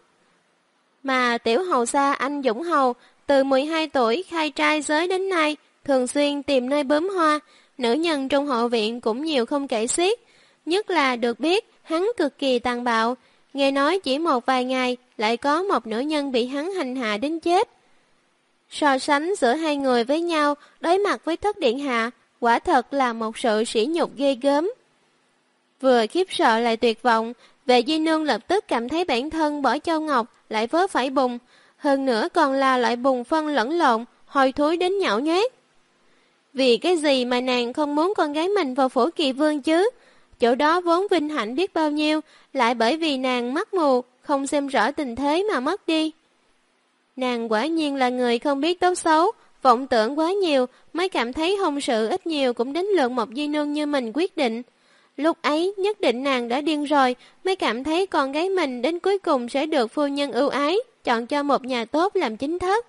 Mà tiểu hầu gia anh Dũng Hầu từ 12 tuổi khai trai giới đến nay thường xuyên tìm nơi bướm hoa, nữ nhân trong hậu viện cũng nhiều không kể xiết, nhất là được biết hắn cực kỳ tàn bạo, nghe nói chỉ một vài ngày lại có một nữ nhân bị hắn hành hạ đến chết. So sánh giữa hai người với nhau, đối mặt với thất điện hạ, quả thật là một sự sỉ nhục ghê gớm. Vừa khiếp sợ lại tuyệt vọng, Vệ Di Nương lập tức cảm thấy bản thân bỏ châu ngọc lại vớ phải bùn, hơn nữa còn là loại bùn phân lẫn lộn, hôi thối đến nhão nhoét. Vì cái gì mà nàng không muốn con gái mình vào phủ Kỳ Vương chứ? Chỗ đó vốn vinh hạnh biết bao nhiêu, lại bởi vì nàng mắt mù, không xem rõ tình thế mà mất đi. Nàng quả nhiên là người không biết tốt xấu, vọng tưởng quá nhiều mới cảm thấy hôn sự ít nhiều cũng đến lượt một Di Nương như mình quyết định. Lúc ấy nhất định nàng đã điên rồi, mới cảm thấy con gái mình đến cuối cùng sẽ được phu nhân ưu ái, chọn cho một nhà tốt làm chính thất.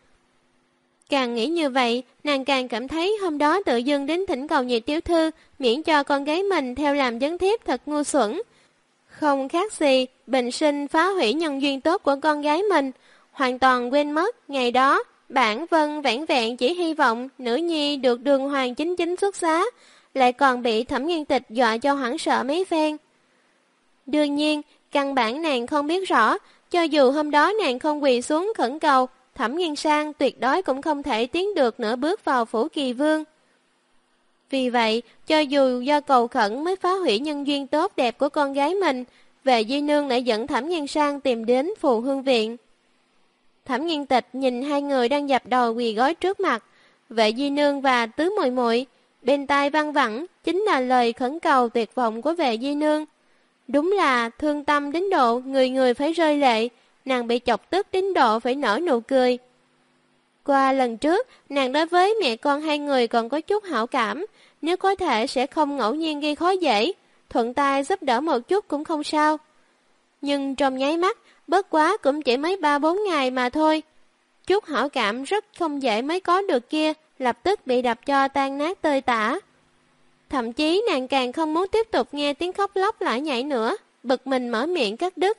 Càng nghĩ như vậy, nàng càng cảm thấy hôm đó tự dưng đến thỉnh cầu nhị tiểu thư miễn cho con gái mình theo làm vấn thiếp thật ngu xuẩn. Không khác gì, bình sinh phá hủy nhân duyên tốt của con gái mình, hoàn toàn quên mất ngày đó, bản vân vẻn vẹn chỉ hy vọng nữ nhi được đường hoàng chính chính xuất giá, lại còn bị Thẩm Nghiên Tịch dọa cho hoảng sợ mấy phen. Đương nhiên, căn bản nàng không biết rõ, cho dù hôm đó nàng không quỳ xuống khẩn cầu, Thẩm Nghiên Sang tuyệt đối cũng không thể tiến được nửa bước vào phủ Kỳ Vương. Vì vậy, cho dù do cầu khẩn mới phá hủy nhân duyên tốt đẹp của con gái mình, Vệ Di Nương lại dẫn Thẩm Nghiên Sang tìm đến Phù Hương Viện. Thẩm Nghiên Tịch nhìn hai người đang dập đầu quỳ gối trước mặt, Vệ Di Nương và Tứ Muội Muội, bên tai văng vẳng chính là lời khẩn cầu tuyệt vọng của Vệ Di Nương. Đúng là thương tâm đến độ người người phải rơi lệ, nàng bị chọc tức đến độ phải nở nụ cười. Qua lần trước, nàng đối với mẹ con hai người còn có chút hảo cảm, nếu có thể sẽ không ngẫu nhiên gây khó dễ, thuận tay giúp đỡ một chút cũng không sao. Nhưng trong nháy mắt, bất quá cũng chỉ mấy 3-4 ngày mà thôi. Chút hảo cảm rất không dễ mới có được kia, lập tức bị đập cho tan nát tơi tả. Thậm chí nàng càng không muốn tiếp tục nghe tiếng khóc lóc lải nhải nữa, bực mình mở miệng cắt đứt.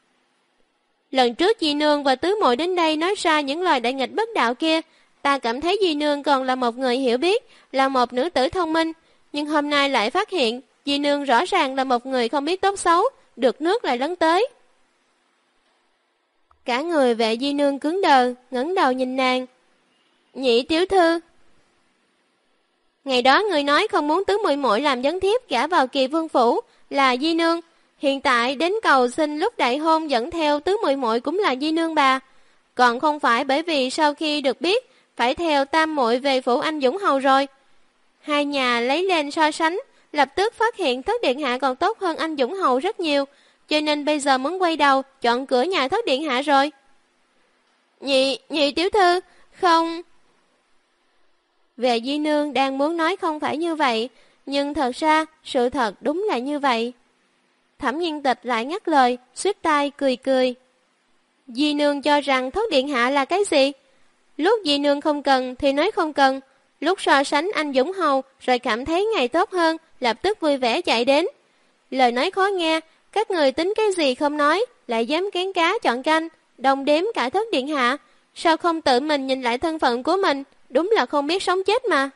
Lần trước Di Nương và Tứ Muội đến đây nói ra những lời đại nghịch bất đạo kia, ta cảm thấy Di Nương còn là một người hiểu biết, là một nữ tử thông minh, nhưng hôm nay lại phát hiện Di Nương rõ ràng là một người không biết tốt xấu, được nước lại lấn tới. Cả người Vệ Di Nương cứng đờ, ngẩng đầu nhìn nàng. Nhị tiểu thư, ngày đó người nói không muốn Tứ Muội Muội làm vấn thiếp gả vào Kỳ Vương phủ là Di Nương, hiện tại đến cầu xin lúc đại hôn dẫn theo Tứ Muội Muội cũng là Di Nương bà, còn không phải bởi vì sau khi được biết phải theo tam muội về phủ anh Dũng Hầu rồi. Hai nhà lấy lên so sánh, lập tức phát hiện Thất điện hạ còn tốt hơn anh Dũng Hầu rất nhiều, cho nên bây giờ muốn quay đầu chọn cửa nhà Thất điện hạ rồi. Nhị tiểu thư, không... Vệ Di Nương đang muốn nói không phải như vậy, nhưng thật ra sự thật đúng là như vậy. Thẩm Nghiên Tịch lại ngắt lời, suýt tai cười cười. Di Nương cho rằng Thất điện hạ là cái gì? Lúc Di Nương không cần thì nói không cần, lúc so sánh anh Dũng Hầu rồi cảm thấy ngày tốt hơn, lập tức vui vẻ chạy đến. Lời nói khó nghe, các người tính cái gì không nói, lại dám kén cá chọn canh, đồng đếm cả Thất điện hạ. Sao không tự mình nhìn lại thân phận của mình, đúng là không biết sống chết mà.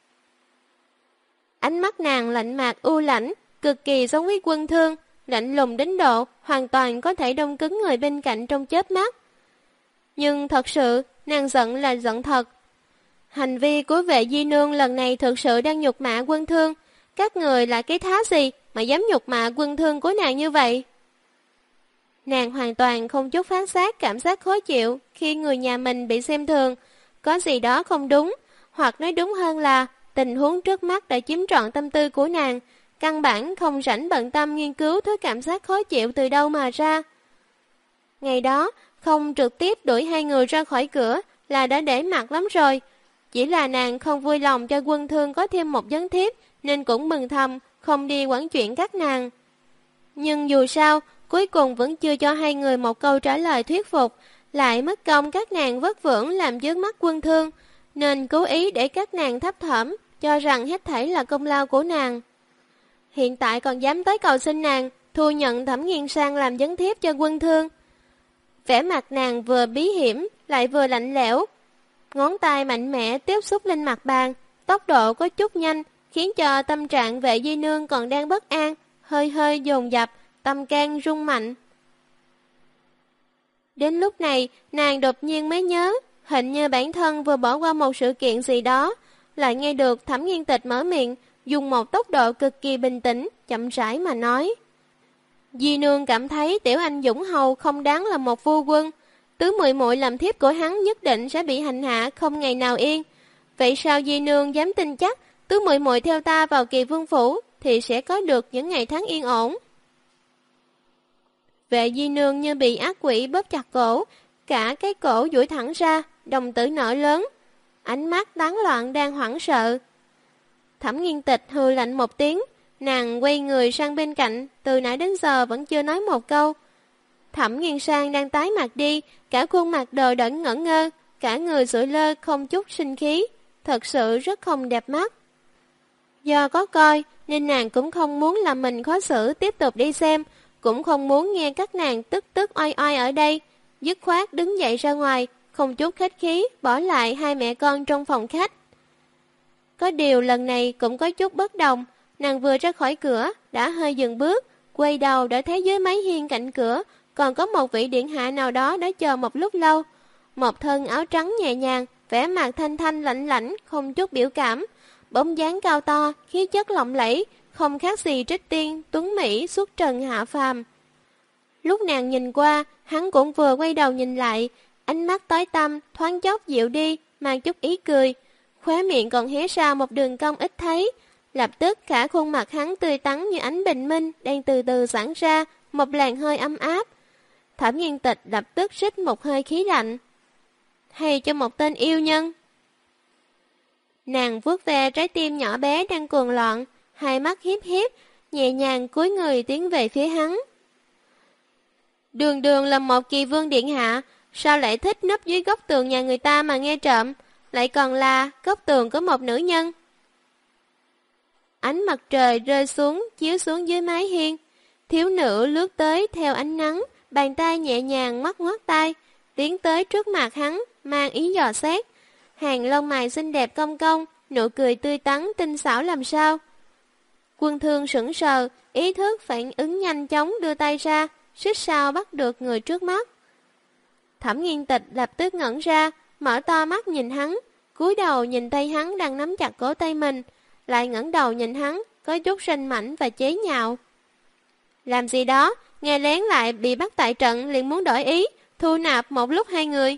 Ánh mắt nàng lạnh mạc u lãnh, cực kỳ giống với Quân Thương, lạnh lùng đến độ hoàn toàn có thể đông cứng người bên cạnh trong chớp mắt. Nhưng thật sự, nàng giận là giận thật. Hành vi của Vệ Di Nương lần này thực sự đang nhục mạ Quân Thương. Các người là cái thá gì mà dám nhục mạ Quân Thương của nàng như vậy? Nàng hoàn toàn không chút phát giác cảm giác khó chịu khi người nhà mình bị xem thường. Có gì đó không đúng, hoặc nói đúng hơn là tình huống trước mắt đã chiếm trọn tâm tư của nàng, căn bản không rảnh bận tâm nghiên cứu thứ cảm giác khó chịu từ đâu mà ra. Ngày đó, không trực tiếp đuổi hai người ra khỏi cửa là đã để mặt lắm rồi. Chỉ là nàng không vui lòng cho Quân Thương có thêm một vấn thiếp, nên cũng mừng thầm, không đi quản chuyện các nàng. Nhưng dù sao, cuối cùng vẫn chưa cho hai người một câu trả lời thuyết phục, lại mất công các nàng vất vưởng làm dướng mắt Quân Thương, nên cố ý để các nàng thấp thỏm, cho rằng hết thảy là công lao của nàng. Hiện tại còn dám tới cầu xin nàng, thu nhận Thẩm Nghiên Sang làm vấn thiếp cho Quân Thương. Vẻ mặt nàng vừa bí hiểm, lại vừa lạnh lẽo. Ngón tay mạnh mẽ tiếp xúc lên mặt bàn, tốc độ có chút nhanh, khiến cho tâm trạng Vệ Di Nương còn đang bất an, hơi hơi dồn dập, tâm can rung mạnh. Đến lúc này, nàng đột nhiên mới nhớ, hình như bản thân vừa bỏ qua một sự kiện gì đó, lại nghe được Thẩm Nghiên Tịch mở miệng, dùng một tốc độ cực kỳ bình tĩnh, chậm rãi mà nói. Di Nương cảm thấy Tiểu Anh Dũng Hầu không đáng là một vua quân, tứ muội muội làm thiếp của hắn nhất định sẽ bị hành hạ không ngày nào yên. Vậy sao Di Nương dám tin chắc tứ muội muội theo ta vào Kỳ Vương phủ thì sẽ có được những ngày tháng yên ổn? Vệ Di Nương như bị ác quỷ bóp chặt cổ, cả cái cổ duỗi thẳng ra, đồng tử nở lớn, ánh mắt tán loạn đang hoảng sợ. Thẩm Nghiên Tịch hừ lạnh một tiếng, nàng quay người sang bên cạnh, từ nãy đến giờ vẫn chưa nói một câu. Thẩm Nghiên Sang đang tái mặt đi, cả khuôn mặt đờ đẫn ngẩn ngơ, cả người sụi lơ không chút sinh khí, thật sự rất không đẹp mắt. Do có coi nên nàng cũng không muốn làm mình khó xử tiếp tục đi xem, cũng không muốn nghe các nàng tức tức oai oai ở đây, dứt khoát đứng dậy ra ngoài, không chút khách khí bỏ lại hai mẹ con trong phòng khách. Có điều lần này cũng có chút bất đồng, nàng vừa ra khỏi cửa đã hơi dừng bước, quay đầu đã thấy dưới mái hiên cạnh cửa còn có một vị điện hạ nào đó đã chờ một lúc lâu. Một thân áo trắng nhẹ nhàng, vẻ mặt thanh thanh lạnh lãnh, không chút biểu cảm, bóng dáng cao to, khí chất lộng lẫy, không khác gì trích tiên, tuấn mỹ, xuất trần hạ phàm. Lúc nàng nhìn qua, hắn cũng vừa quay đầu nhìn lại, ánh mắt tối tăm, thoáng chốc dịu đi, mang chút ý cười, khóe miệng còn hé ra một đường cong ít thấy. Lập tức cả khuôn mặt hắn tươi tắn như ánh bình minh đang từ từ giãn ra, một làn hơi ấm áp. Thẩm Nghiên Tịch lập tức rít một hơi khí lạnh. Hay cho một tên yêu nhân. Nàng vuốt ve trái tim nhỏ bé đang cuồng loạn, hai mắt hiếp hiếp, nhẹ nhàng cúi người tiến về phía hắn. Đường đường là một kỳ vương điện hạ, sao lại thích nấp dưới góc tường nhà người ta mà nghe trộm, lại còn là góc tường có một nữ nhân. Ánh mặt trời rơi xuống, chiếu xuống dưới mái hiên. Thiếu nữ lướt tới theo ánh nắng, bàn tay nhẹ nhàng ngoắc ngoắc tay, tiến tới trước mặt hắn, mang ý dò xét. Hàng lông mày xinh đẹp cong cong, nụ cười tươi tắn tinh xảo làm sao. Quân Thương sững sờ, ý thức phản ứng nhanh chóng đưa tay ra, xích sao bắt được người trước mắt. Thẩm Nghiên Tịch lập tức ngẩn ra, mở to mắt nhìn hắn, cúi đầu nhìn tay hắn đang nắm chặt cổ tay mình, lại ngẩng đầu nhìn hắn, có chút ranh mảnh và chế nhạo. Làm gì đó, nghe lén lại bị bắt tại trận liền muốn đổi ý, thu nạp một lúc hai người.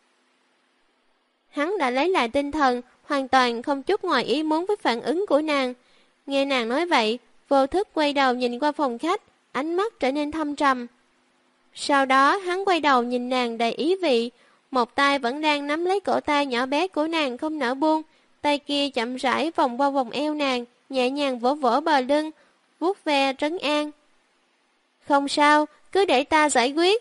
Hắn đã lấy lại tinh thần, hoàn toàn không chút ngoài ý muốn với phản ứng của nàng. Nghe nàng nói vậy, vô thức quay đầu nhìn qua phòng khách, ánh mắt trở nên thâm trầm. Sau đó hắn quay đầu nhìn nàng đầy ý vị, một tay vẫn đang nắm lấy cổ tay nhỏ bé của nàng không nỡ buông, tay kia chậm rãi vòng qua vòng eo nàng, nhẹ nhàng vỗ vỗ bờ lưng, vuốt ve trấn an. Không sao, cứ để ta giải quyết.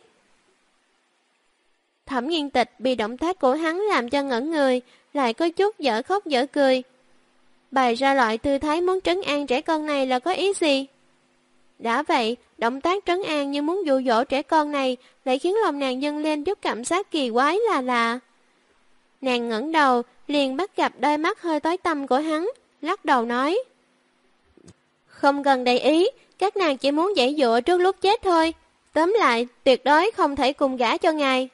Thẩm Nghiên Tịch bị động tác của hắn làm cho ngẩn người, lại có chút dở khóc dở cười. Bày ra loại tư thái muốn trấn an trẻ con này là có ý gì? Đã vậy, động tác trấn an như muốn dụ dỗ trẻ con này lại khiến lòng nàng dâng lên chút cảm giác kỳ quái là lạ. Nàng ngẩng đầu, liền bắt gặp đôi mắt hơi tối tăm của hắn, lắc đầu nói. Không cần để ý, các nàng chỉ muốn giãy giụa trước lúc chết thôi. Tóm lại, tuyệt đối không thể cùng gả cho ngài.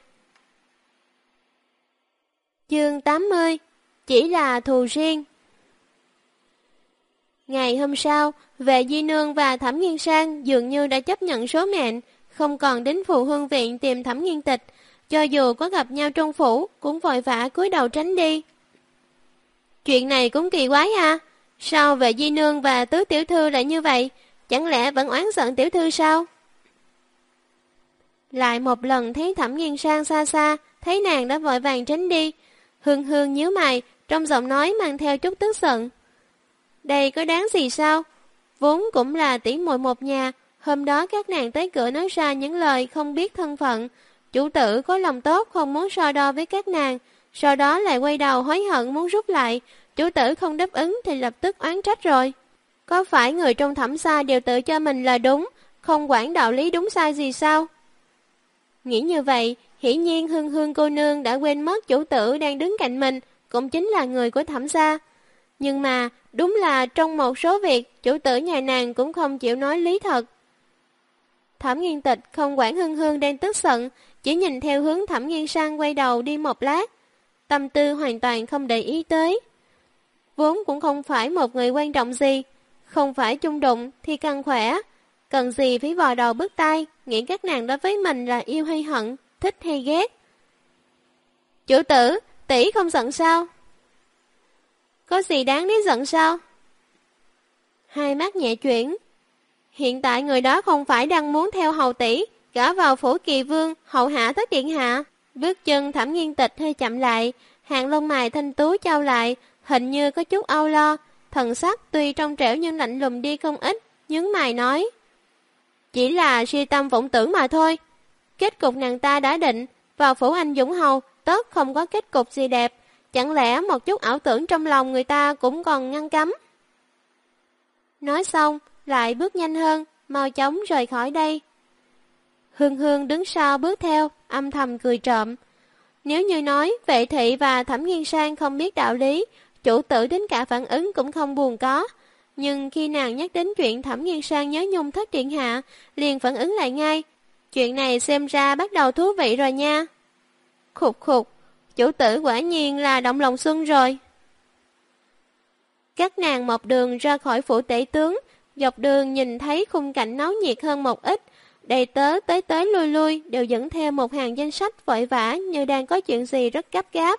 Chương 80. Chỉ là thù riêng. Ngày hôm sau, Vệ Di Nương và Thẩm Nghiên Sang dường như đã chấp nhận số mệnh, không còn đến Phù Hương Viện tìm Thẩm Nghiên Tịch, cho dù có gặp nhau trong phủ cũng vội vã cúi đầu tránh đi. Chuyện này cũng kỳ quái à, sao Vệ Di Nương và Tứ tiểu thư lại như vậy, chẳng lẽ vẫn oán giận tiểu thư sao? Lại một lần thấy Thẩm Nghiên Sang xa xa, thấy nàng đã vội vàng tránh đi. Hương Hương nhíu mày, trong giọng nói mang theo chút tức giận. Đây có đáng gì sao? Vốn cũng là tỷ muội một nhà, hôm đó các nàng tới cửa nói ra những lời không biết thân phận. Chủ tử có lòng tốt không muốn so đo với các nàng, sau đó lại quay đầu hối hận muốn rút lại. Chủ tử không đáp ứng thì lập tức oán trách rồi. Có phải người trong Thẩm gia đều tự cho mình là đúng, không quản đạo lý đúng sai gì sao? Nghĩ như vậy, hiển nhiên Hương Hương cô nương đã quên mất chủ tử đang đứng cạnh mình, cũng chính là người của Thẩm gia. Nhưng mà, đúng là trong một số việc, chủ tử nhà nàng cũng không chịu nói lý thật. Thẩm Nghiên Tịch không quản Hương Hương đang tức giận, chỉ nhìn theo hướng Thẩm Nghiên Sang quay đầu đi một lát. Tâm tư hoàn toàn không để ý tới. Vốn cũng không phải một người quan trọng gì, không phải chung đụng thì càng khỏe. Cần gì phải vò đầu bứt tai, nghĩ các nàng đối với mình là yêu hay hận, thích hay ghét. Chủ tử, tỷ không giận sao? Có gì đáng để giận sao? Hai mắt nhẹ chuyển. Hiện tại người đó không phải đang muốn theo hầu tỷ, gả vào phủ Kỳ Vương, hậu hạ Thất điện hạ. Bước chân Thẩm Nghiên Tịch hơi chậm lại, hàng lông mày thanh tú chau lại, hình như có chút âu lo. Thần sắc tuy trong trẻo nhưng lạnh lùng đi không ít, nhướng mày nói. Chỉ là suy tâm vọng tưởng mà thôi. Kết cục nàng ta đã định, vào phủ anh Dũng Hầu, tất không có kết cục gì đẹp. Chẳng lẽ một chút ảo tưởng trong lòng người ta cũng còn ngăn cấm? Nói xong, lại bước nhanh hơn, mau chóng rời khỏi đây. Hương Hương đứng sau bước theo, âm thầm cười trộm. Nếu như nói Vệ thị và Thẩm Nghiên Sang không biết đạo lý, chủ tử đến cả phản ứng cũng không buồn có. Nhưng khi nàng nhắc đến chuyện Thẩm Nghiên Sang nhớ nhung Thất điện hạ, liền phản ứng lại ngay. Chuyện này xem ra bắt đầu thú vị rồi nha. Khục khục, chủ tử quả nhiên là động lòng xuân rồi. Các nàng một đường ra khỏi phủ tể tướng, dọc đường nhìn thấy khung cảnh náo nhiệt hơn một ít. Đầy tớ tới tới lui lui đều dẫn theo một hàng danh sách vội vã như đang có chuyện gì rất gấp gáp.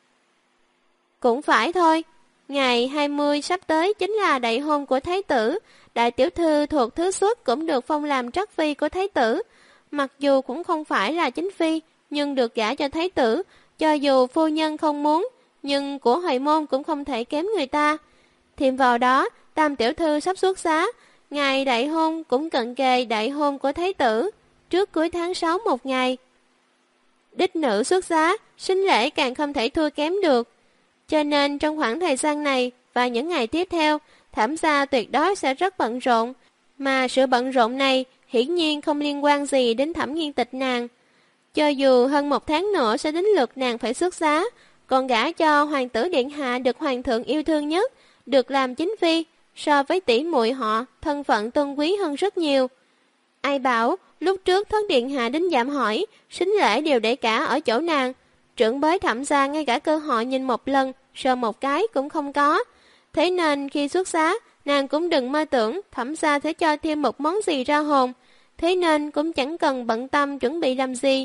Cũng phải thôi, ngày 20 sắp tới chính là đại hôn của Thái tử, đại tiểu thư thuộc thứ xuất cũng được phong làm trắc phi của Thái tử. Mặc dù cũng không phải là chính phi, nhưng được gả cho Thái tử, cho dù phu nhân không muốn, nhưng của Huệ môn cũng không thể kém người ta. Thêm vào đó, tam tiểu thư sắp xuất giá, ngày đại hôn cũng cận kề đại hôn của Thái tử, trước cuối tháng 6 một ngày. Đích nữ xuất giá, sinh lễ càng không thể thua kém được. Cho nên trong khoảng thời gian này và những ngày tiếp theo, Thẩm gia tuyệt đối sẽ rất bận rộn. Mà sự bận rộn này hiển nhiên không liên quan gì đến Thẩm Nghiên Tịch nàng. Cho dù hơn một tháng nữa sẽ đến lượt nàng phải xuất giá, còn gả cho hoàng tử điện hạ được hoàng thượng yêu thương nhất, được làm chính phi, so với tỷ muội họ, thân phận tôn quý hơn rất nhiều. Ai bảo, lúc trước Thất điện hạ đến dạm hỏi, sính lễ đều để cả ở chỗ nàng. Trưởng bối Thẩm gia ngay cả cơ hội nhìn một lần, sờ một cái cũng không có. Thế nên khi xuất giá, nàng cũng đừng mơ tưởng Thẩm gia sẽ cho thêm một món gì ra hồn. Thế nên cũng chẳng cần bận tâm chuẩn bị làm gì.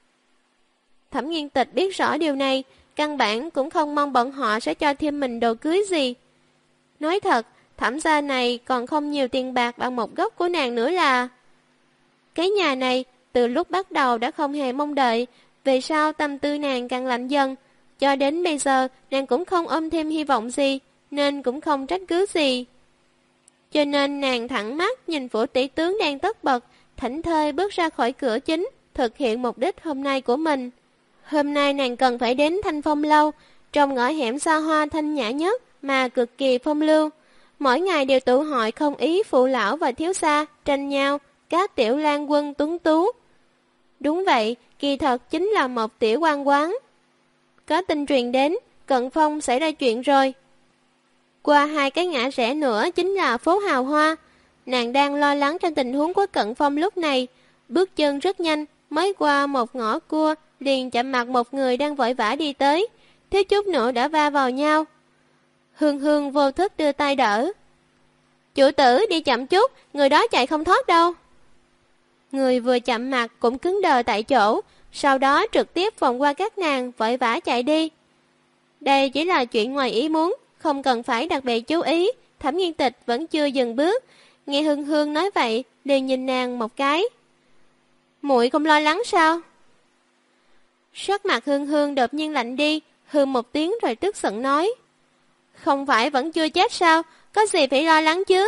Thẩm Nghiên Tịch biết rõ điều này, căn bản cũng không mong bọn họ sẽ cho thêm mình đồ cưới gì. Nói thật, Thẩm gia này còn không nhiều tiền bạc bằng một gốc của nàng nữa là. Cái nhà này, từ lúc bắt đầu đã không hề mong đợi, về sau tâm tư nàng càng lạnh dần. Cho đến bây giờ, nàng cũng không ôm thêm hy vọng gì, nên cũng không trách cứ gì. Cho nên nàng thẳng mắt nhìn phủ tỷ tướng đang tất bật, thảnh thơi bước ra khỏi cửa chính, thực hiện mục đích hôm nay của mình. Hôm nay nàng cần phải đến Thanh Phong Lâu, trong ngõ hẻm xa hoa thanh nhã nhất mà cực kỳ phong lưu. Mỗi ngày đều tụ hội không ý phụ lão và thiếu gia tranh nhau, các tiểu lang quân tuấn tú. Đúng vậy, kỳ thật chính là một tiểu quan quán. Có tin truyền đến, Cận Phong xảy ra chuyện rồi. Qua hai cái ngã rẽ nữa chính là phố Hào Hoa. Nàng đang lo lắng trong tình huống của Cận Phong lúc này. Bước chân rất nhanh, mới qua một ngõ cua, liền chạm mặt một người đang vội vã đi tới. Thiếu chút nữa đã va vào nhau. Hương Hương vô thức đưa tay đỡ. Chủ tử đi chậm chút, người đó chạy không thoát đâu. Người vừa chậm mặt cũng cứng đờ tại chỗ, sau đó trực tiếp vòng qua các nàng vội vã chạy đi. Đây chỉ là chuyện ngoài ý muốn, không cần phải đặc biệt chú ý. Thẩm Nghiên Tịch vẫn chưa dừng bước, nghe Hương Hương nói vậy, liền nhìn nàng một cái. Muội không lo lắng sao? Sắc mặt Hương Hương đột nhiên lạnh đi, hừ một tiếng rồi tức giận nói. Không phải vẫn chưa chết sao, có gì phải lo lắng chứ?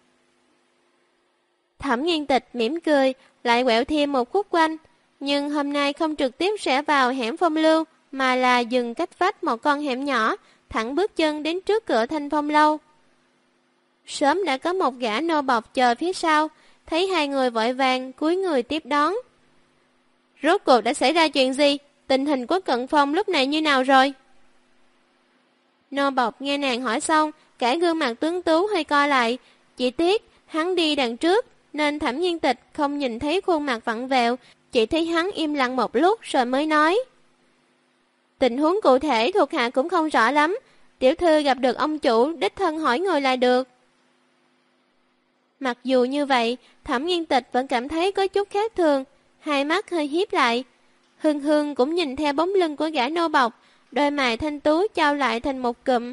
Thẩm Nghiên Tịch mỉm cười, lại quẹo thêm một khúc quanh, nhưng hôm nay không trực tiếp rẽ vào hẻm Phong Lưu, mà là dừng cách vách một con hẻm nhỏ, thẳng bước chân đến trước cửa Thanh Phong lâu. Sớm đã có một gã nô bộc chờ phía sau, thấy hai người vội vàng cúi người tiếp đón. Rốt cuộc đã xảy ra chuyện gì? Tình hình của Cận Phong lúc này như nào rồi? Nô bộc nghe nàng hỏi xong, cả gương mặt tuấn tú hơi co lại, chỉ tiếc hắn đi đằng trước nên Thẩm Nghiên Tịch không nhìn thấy khuôn mặt vặn vẹo, chỉ thấy hắn im lặng một lúc rồi mới nói. Tình huống cụ thể thuộc hạ cũng không rõ lắm, tiểu thư gặp được ông chủ đích thân hỏi người là được. Mặc dù như vậy, Thẩm Nghiên Tịch vẫn cảm thấy có chút khác thường, hai mắt hơi híp lại. Hương Hương cũng nhìn theo bóng lưng của gã nô bộc, đôi mày thanh tú chau lại thành một cụm.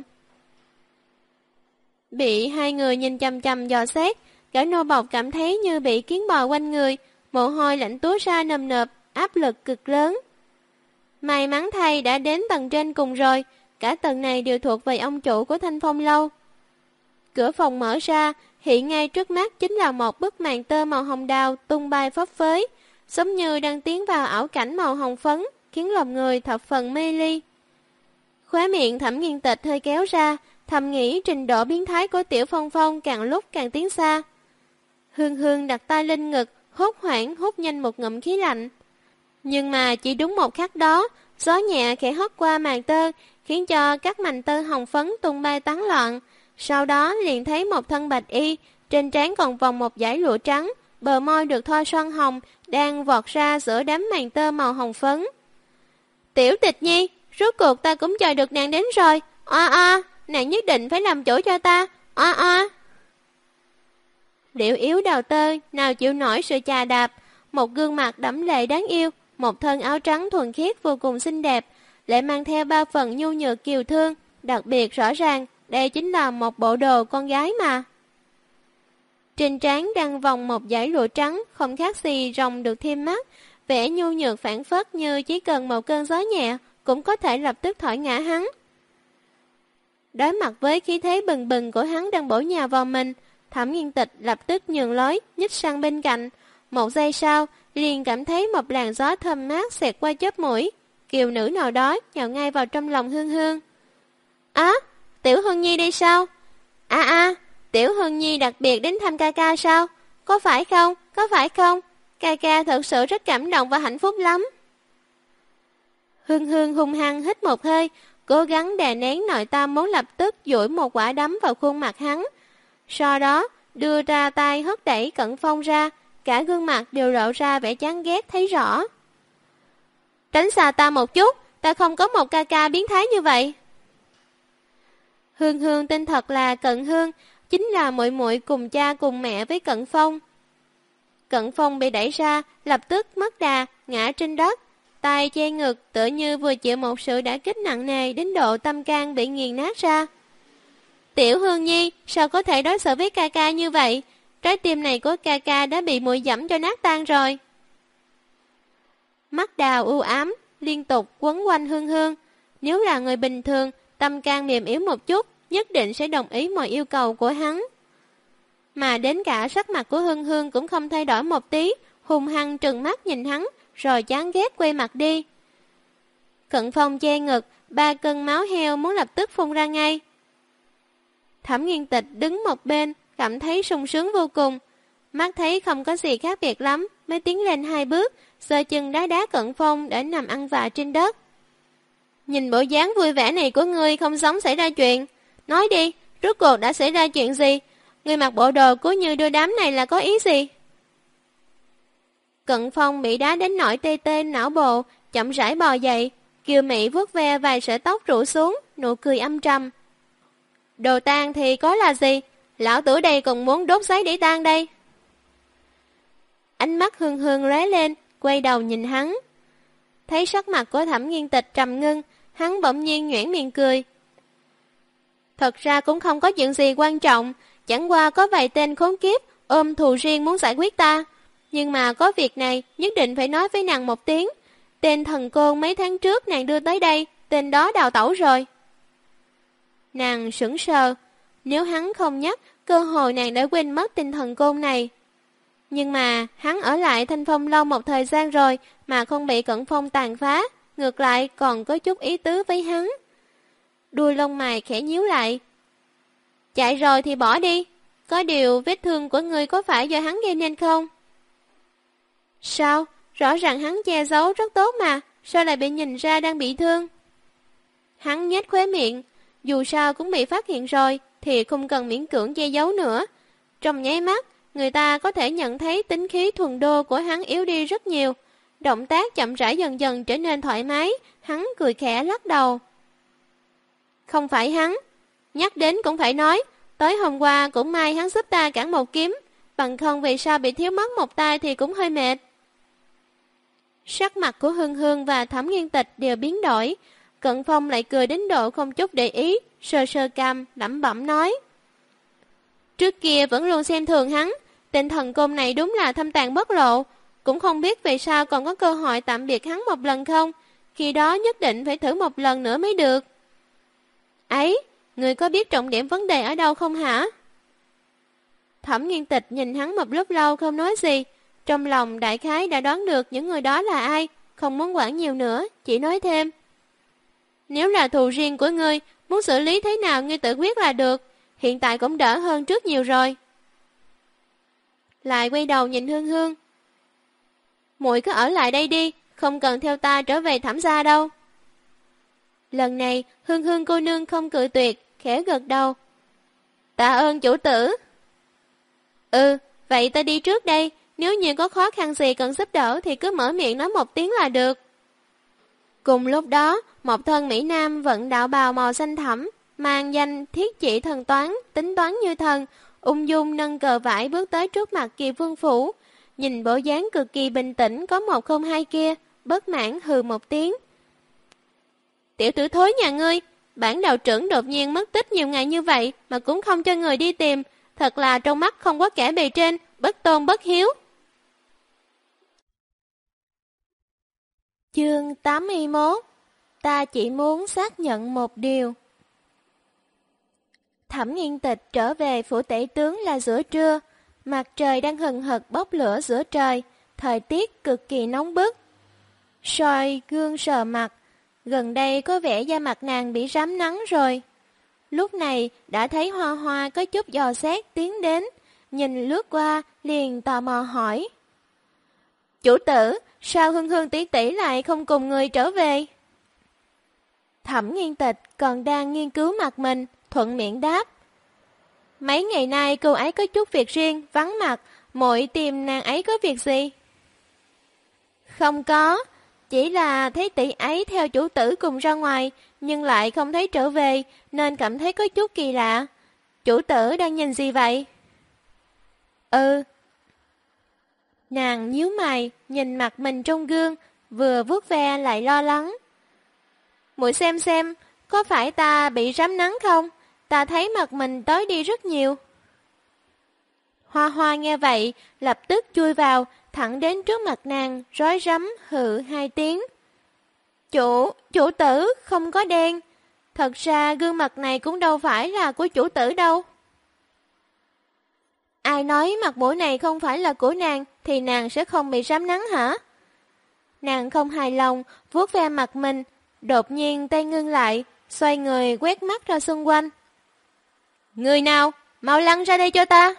Bị hai người nhìn chằm chằm dò xét, gã nô bộc cảm thấy như bị kiến bò quanh người, mồ hôi lạnh túa ra nầm nợp, áp lực cực lớn. May mắn thay đã đến tầng trên cùng rồi, cả tầng này đều thuộc về ông chủ của Thanh Phong lâu. Cửa phòng mở ra, hiện ngay trước mắt chính là một bức màn tơ màu hồng đào tung bay phấp phới, giống như đang tiến vào ảo cảnh màu hồng phấn, khiến lòng người thập phần mê ly. Khóe miệng Thẩm Nghiên Tịch hơi kéo ra, thầm nghĩ trình độ biến thái của Tiểu Phong Phong càng lúc càng tiến xa. Hương Hương đặt tay lên ngực, hốt hoảng hút nhanh một ngụm khí lạnh. Nhưng mà chỉ đúng một khắc đó, gió nhẹ khẽ hót qua màn tơ, khiến cho các mảnh tơ hồng phấn tung bay tán loạn. Sau đó liền thấy một thân bạch y, trên trán còn vòng một dải lụa trắng, bờ môi được thoa son hồng, đang vọt ra giữa đám màn tơ màu hồng phấn. Tiểu Tịch Nhi, rốt cuộc ta cũng chờ được nàng đến rồi. Nàng nhất định phải làm chủ cho ta. Liễu yếu đào tơ, nào chịu nổi sự chà đạp, một gương mặt đẫm lệ đáng yêu, một thân áo trắng thuần khiết vô cùng xinh đẹp, lại mang theo ba phần nhu nhược kiều thương, đặc biệt rõ ràng, đây chính là một bộ đồ con gái mà. Trên trán đang vòng một dải lụa trắng, không khác gì rồng được thêm mắt, vẻ nhu nhược phản phất như chỉ cần một cơn gió nhẹ cũng có thể lập tức thổi ngã hắn. Đối mặt với khí thế bừng bừng của hắn đang bổ nhào vào mình, Thẩm Nghiên Tịch lập tức nhường lối, nhích sang bên cạnh. Một giây sau, liền cảm thấy một làn gió thơm mát xẹt qua chóp mũi, kiều nữ nào đó nhào ngay vào trong lòng Hương Hương. Tiểu Hương Nhi đây sao? Tiểu Hương Nhi đặc biệt đến thăm ca ca sao? Có phải không? Ca ca thật sự rất cảm động và hạnh phúc lắm. Hương Hương hung hăng hít một hơi, cố gắng đè nén nội tâm muốn lập tức duỗi một quả đấm vào khuôn mặt hắn. Sau đó, đưa ra tay hất đẩy Cận Phong ra, cả gương mặt đều lộ ra vẻ chán ghét thấy rõ. Tránh xa ta một chút, ta không có một ca ca biến thái như vậy. Hương Hương tên thật là Cận Hương, chính là muội muội cùng cha cùng mẹ với Cận Phong. Cận Phong bị đẩy ra, lập tức mất đà, ngã trên đất, tay che ngực tựa như vừa chịu một sự đả kích nặng nề đến độ tâm can bị nghiền nát ra. Tiểu Hương Nhi, sao có thể đối xử với ca ca như vậy? Trái tim này của ca ca đã bị muội dẫm cho nát tan rồi. Mắt đào u ám, liên tục quấn quanh Hương Hương. Nếu là người bình thường, tâm can mềm yếu một chút, nhất định sẽ đồng ý mọi yêu cầu của hắn. Mà đến cả sắc mặt của Hương Hương cũng không thay đổi một tí, hung hăng trừng mắt nhìn hắn, rồi chán ghét quay mặt đi. Cận Phong che ngực, 3 cân máu heo muốn lập tức phun ra ngay. Thẩm Nghiên Tịch đứng một bên, cảm thấy sung sướng vô cùng. Mắt thấy không có gì khác biệt lắm, mới tiến lên 2 bước, giơ chân đá đá Cận Phong để nằm ăn vạ trên đất. Nhìn bộ dáng vui vẻ này của ngươi không giống xảy ra chuyện. Nói đi, rốt cuộc đã xảy ra chuyện gì? Ngươi mặc bộ đồ cố như đưa đám này là có ý gì? Cận Phong bị đá đến nỗi tê tê não bộ, chậm rãi bò dậy. Kiều Mỹ vuốt ve vài sợi tóc rủ xuống, nụ cười âm trầm. Đồ tang thì có là gì? Lão tử đây còn muốn đốt giấy để tang đây. Ánh mắt Hương Hương lóe lên, quay đầu nhìn hắn. Thấy sắc mặt của Thẩm Nghiên Tịch trầm ngưng, hắn bỗng nhiên nhoẻn miệng cười. Thật ra cũng không có chuyện gì quan trọng, chẳng qua có vài tên khốn kiếp ôm thù riêng muốn giải quyết ta. Nhưng mà có việc này nhất định phải nói với nàng một tiếng. Tên thần côn mấy tháng trước nàng đưa tới đây, tên đó đào tẩu rồi. Nàng sững sờ, nếu hắn không nhắc, cơ hội nàng đã quên mất tên thần côn này. Nhưng mà hắn ở lại Thanh Phong lâu một thời gian rồi mà không bị Cận Phong tàn phá, ngược lại còn có chút ý tứ với hắn. Đuôi lông mày khẽ nhíu lại. Chạy rồi thì bỏ đi, có điều vết thương của ngươi có phải do hắn gây nên không? Sao? Rõ ràng hắn che giấu rất tốt mà, sao lại bị nhìn ra đang bị thương? Hắn nhếch khóe miệng, dù sao cũng bị phát hiện rồi thì không cần miễn cưỡng che giấu nữa. Trong nháy mắt, người ta có thể nhận thấy tính khí thuần đô của hắn yếu đi rất nhiều. Động tác chậm rãi dần dần trở nên thoải mái, hắn cười khẽ lắc đầu. Không phải hắn, nhắc đến cũng phải nói, tối hôm qua cũng may hắn giúp ta cản một kiếm, bằng không vì sao bị thiếu mất một tay thì cũng hơi mệt. Sắc mặt của Hương Hương và Thẩm Nghiên Tịch đều biến đổi, Cận Phong lại cười đến độ không chút để ý, sờ sờ cằm, lẩm bẩm nói. Trước kia vẫn luôn xem thường hắn, tên thần côn này đúng là thâm tàn bất lộ, cũng không biết vì sao còn có cơ hội tạm biệt hắn một lần không, khi đó nhất định phải thử một lần nữa mới được. Ấy, người có biết trọng điểm vấn đề ở đâu không hả? Thẩm Nghiên Tịch nhìn hắn một lúc lâu không nói gì, trong lòng đại khái đã đoán được những người đó là ai, không muốn quản nhiều nữa, chỉ nói thêm. Nếu là thù riêng của ngươi, muốn xử lý thế nào ngươi tự quyết là được, hiện tại cũng đỡ hơn trước nhiều rồi. Lại quay đầu nhìn Hương Hương. Muội cứ ở lại đây đi, không cần theo ta trở về Thẩm gia đâu. Lần này, Hương Hương cô nương không cự tuyệt, khẽ gật đầu. Tạ ơn chủ tử. Vậy ta đi trước đây, nếu như có khó khăn gì cần giúp đỡ thì cứ mở miệng nói một tiếng là được. Cùng lúc đó, một thân Mỹ Nam vận đạo bào màu xanh thẳm, mang danh thiết chỉ thần toán, tính toán như thần, ung dung nâng cờ vải bước tới trước mặt Kỳ Vương Phủ. Nhìn bộ dáng cực kỳ bình tĩnh có 102 kia, bất mãn hừ một tiếng. Tiểu tử thối nhà ngươi, bản đạo trưởng đột nhiên mất tích nhiều ngày như vậy mà cũng không cho người đi tìm, thật là trong mắt không có kẻ bề trên, bất tôn bất hiếu. Chương 81. Ta chỉ muốn xác nhận một điều. Thẩm Nghiên Tịch trở về phủ tể tướng là giữa trưa, mặt trời đang hừng hực bốc lửa giữa trời, thời tiết cực kỳ nóng bức. Soi gương sờ mặt, gần đây có vẻ da mặt nàng bị rám nắng rồi. Lúc này đã thấy Hoa Hoa có chút dò xét tiến đến, nhìn lướt qua liền tò mò hỏi. Chủ tử, sao Hương Hương tỷ tỷ lại không cùng người trở về? Thẩm Nghiên Tịch còn đang nghiên cứu mặt mình, thuận miệng đáp. Mấy ngày nay cô ấy có chút việc riêng, vắng mặt, muội tìm nàng ấy có việc gì? Không có, chỉ là thấy tỷ ấy theo chủ tử cùng ra ngoài, nhưng lại không thấy trở về, nên cảm thấy có chút kỳ lạ. Chủ tử đang nhìn gì vậy? Nàng nhíu mày, nhìn mặt mình trong gương, vừa vuốt ve lại lo lắng. Muội xem, có phải ta bị rám nắng không? Ta thấy mặt mình tối đi rất nhiều. Hoa Hoa nghe vậy, lập tức chui vào, thẳng đến trước mặt nàng, rối rắm hự 2 tiếng. Chủ tử không có đen. Thật ra gương mặt này cũng đâu phải là của chủ tử đâu. Ai nói mặt mũi này không phải là của nàng thì nàng sẽ không bị rám nắng hả? Nàng không hài lòng, vuốt ve mặt mình, đột nhiên tay ngưng lại, xoay người quét mắt ra xung quanh. Người nào, mau lăn ra đây cho ta.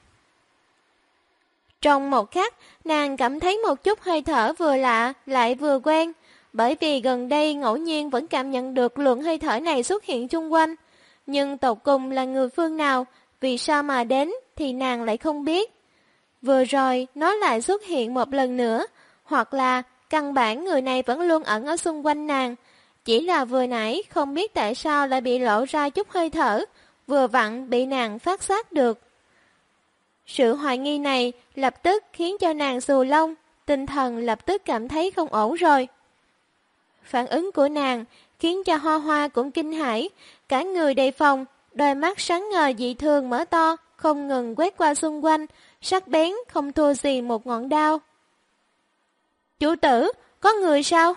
Trong một khắc, nàng cảm thấy một chút hơi thở vừa lạ lại vừa quen, bởi vì gần đây ngẫu nhiên vẫn cảm nhận được luồng hơi thở này xuất hiện chung quanh. Nhưng tột cùng là người phương nào, vì sao mà đến thì nàng lại không biết. Vừa rồi nó lại xuất hiện một lần nữa, hoặc là căn bản người này vẫn luôn ẩn ở xung quanh nàng. Chỉ là vừa nãy không biết tại sao lại bị lộ ra chút hơi thở, vừa vặn bị nàng phát giác được. Sự hoài nghi này lập tức khiến cho nàng xù lông, tinh thần lập tức cảm thấy không ổn rồi. Phản ứng của nàng khiến cho Hoa Hoa cũng kinh hãi, cả người đề phòng, đôi mắt sáng ngời dị thường mở to, không ngừng quét qua xung quanh, sắc bén không thua gì một ngọn đao. Chủ tử, có người sao?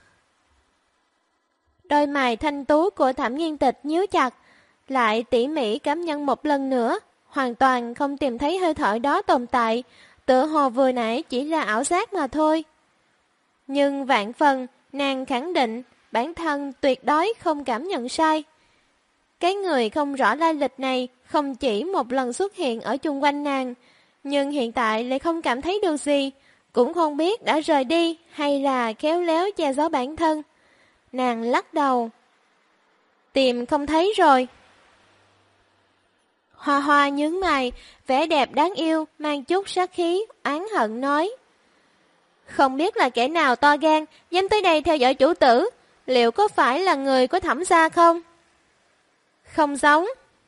Đôi mày thanh tú của Thẩm Nghiên Tịch nhíu chặt, lại tỉ mỉ cảm nhận một lần nữa, hoàn toàn không tìm thấy hơi thở đó tồn tại, tựa hồ vừa nãy chỉ là ảo giác mà thôi. Nhưng vạn phần, nàng khẳng định bản thân tuyệt đối không cảm nhận sai. Cái người không rõ lai lịch này không chỉ một lần xuất hiện ở chung quanh nàng, nhưng hiện tại lại không cảm thấy được gì, cũng không biết đã rời đi hay là khéo léo che giấu bản thân. Nàng lắc đầu. Tìm không thấy rồi. Hoa Hoa nhướng mày, vẻ đẹp đáng yêu, mang chút sát khí, oán hận nói. Không biết là kẻ nào to gan, dám tới đây theo dõi chủ tử, liệu có phải là người của Thẩm gia không? Không giống.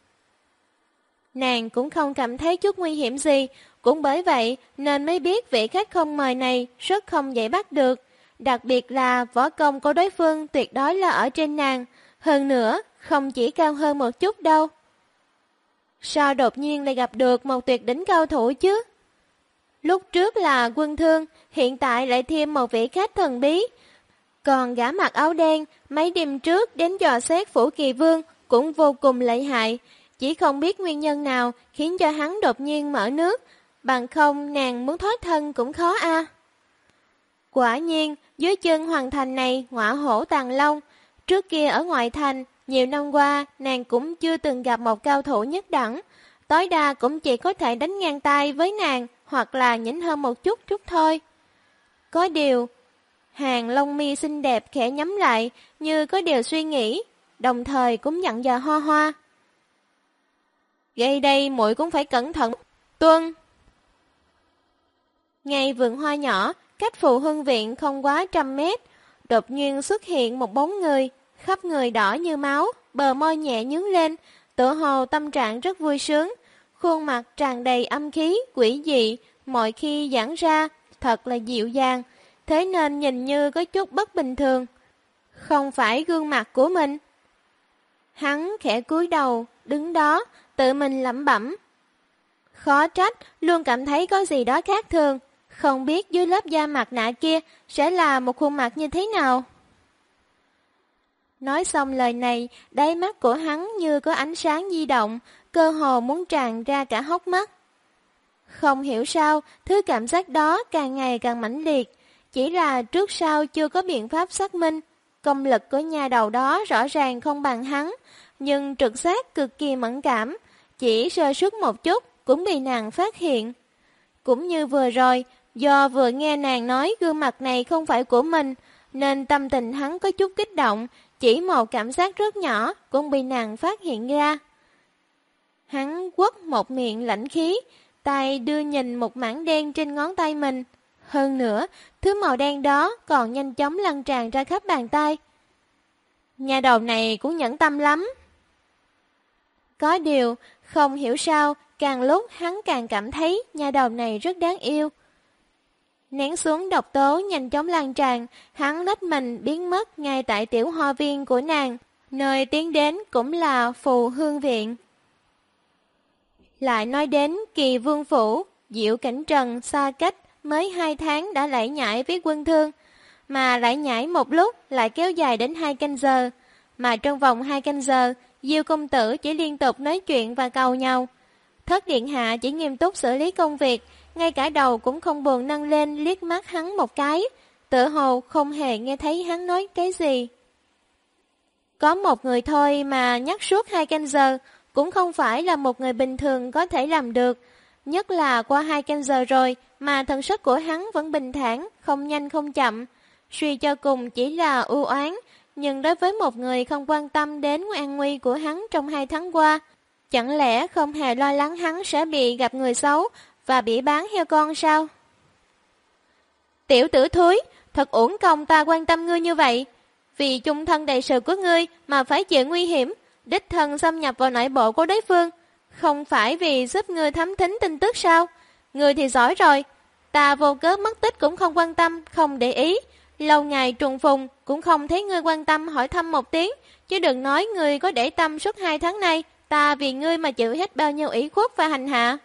Nàng cũng không cảm thấy chút nguy hiểm gì, cũng bởi vậy nên mới biết vị khách không mời này rất không dễ bắt được, đặc biệt là võ công của đối phương tuyệt đối là ở trên nàng, hơn nữa không chỉ cao hơn một chút đâu. Sao đột nhiên lại gặp được một tuyệt đỉnh cao thủ chứ? Lúc trước là Quân Thương, hiện tại lại thêm một vị khách thần bí. Còn gã mặc áo đen, mấy đêm trước đến dò xét Phủ Kỳ Vương cũng vô cùng lợi hại, chỉ không biết nguyên nhân nào khiến cho hắn đột nhiên mở nước, bằng không nàng muốn thoát thân cũng khó a. Quả nhiên, dưới chân hoàng thành này ngọa hổ tàng long, trước kia ở ngoại thành, nhiều năm qua nàng cũng chưa từng gặp một cao thủ nhất đẳng, tối đa cũng chỉ có thể đánh ngang tay với nàng hoặc là nhỉnh hơn một chút thôi. Có điều, hàng lông mi xinh đẹp khẽ nhắm lại như có điều suy nghĩ, đồng thời cũng dặn dò Hoa Hoa. Gây đây muội cũng phải cẩn thận. Tuân. Ngay vườn hoa nhỏ, cách Phù Hương Viện không quá 100 mét, đột nhiên xuất hiện một bóng người, khắp người đỏ như máu, bờ môi nhẹ nhướng lên, tựa hồ tâm trạng rất vui sướng, khuôn mặt tràn đầy âm khí, quỷ dị, mọi khi giãn ra, thật là dịu dàng, thế nên nhìn như có chút bất bình thường. Không phải gương mặt của mình. Hắn khẽ cúi đầu, đứng đó, tự mình lẩm bẩm. Khó trách, luôn cảm thấy có gì đó khác thường, không biết dưới lớp da mặt nạ kia sẽ là một khuôn mặt như thế nào. Nói xong lời này, đáy mắt của hắn như có ánh sáng di động, cơ hồ muốn tràn ra cả hốc mắt. Không hiểu sao, thứ cảm giác đó càng ngày càng mãnh liệt, chỉ là trước sau chưa có biện pháp xác minh. Công lực của nhà đầu đó rõ ràng không bằng hắn, nhưng trực giác cực kỳ mẫn cảm, chỉ sơ suất một chút cũng bị nàng phát hiện. Cũng như vừa rồi, do vừa nghe nàng nói gương mặt này không phải của mình, nên tâm tình hắn có chút kích động, chỉ một cảm giác rất nhỏ cũng bị nàng phát hiện ra. Hắn quất một miệng lãnh khí, tay đưa nhìn một mảng đen trên ngón tay mình. Hơn nữa, thứ màu đen đó còn nhanh chóng lan tràn ra khắp bàn tay. Nhà đầu này cũng nhẫn tâm lắm. Có điều, không hiểu sao, càng lúc hắn càng cảm thấy nhà đầu này rất đáng yêu. Nén xuống độc tố nhanh chóng lan tràn, hắn lách mình biến mất ngay tại tiểu hoa viên của nàng, nơi tiến đến cũng là Phù Hương Viện. Lại nói đến Kỳ Vương Phủ, Diệu Cảnh Trần xa cách mới 2 tháng đã lải nhải với Quân Thương, mà lải nhải một lúc lại kéo dài đến 2 canh giờ, mà trong vòng 2 canh giờ, Diêu công tử chỉ liên tục nói chuyện và cầu nhau. Thất điện hạ chỉ nghiêm túc xử lý công việc, ngay cả đầu cũng không buồn nâng lên liếc mắt hắn một cái, tựa hồ không hề nghe thấy hắn nói cái gì. Có một người thôi mà nhắc suốt 2 canh giờ, cũng không phải là một người bình thường có thể làm được, nhất là qua 2 canh giờ rồi mà thần sắc của hắn vẫn bình thản, không nhanh không chậm. Suy cho cùng chỉ là u oán, nhưng đối với một người không quan tâm đến an nguy của hắn trong 2 tháng qua, chẳng lẽ không hề lo lắng hắn sẽ bị gặp người xấu và bị bán heo con sao? Tiểu tử thúi, thật uổng công ta quan tâm ngươi như vậy. Vì chung thân đại sự của ngươi mà phải chịu nguy hiểm, đích thân xâm nhập vào nội bộ của đối phương. Không phải vì giúp ngươi thám thính tin tức sao? Ngươi thì giỏi rồi. Ta vô cớ mất tích cũng không quan tâm, không để ý. Lâu ngày trùng phùng cũng không thấy ngươi quan tâm hỏi thăm một tiếng. Chứ đừng nói ngươi có để tâm suốt 2 tháng nay. Ta vì ngươi mà chịu hết bao nhiêu ủy khuất và hành hạ.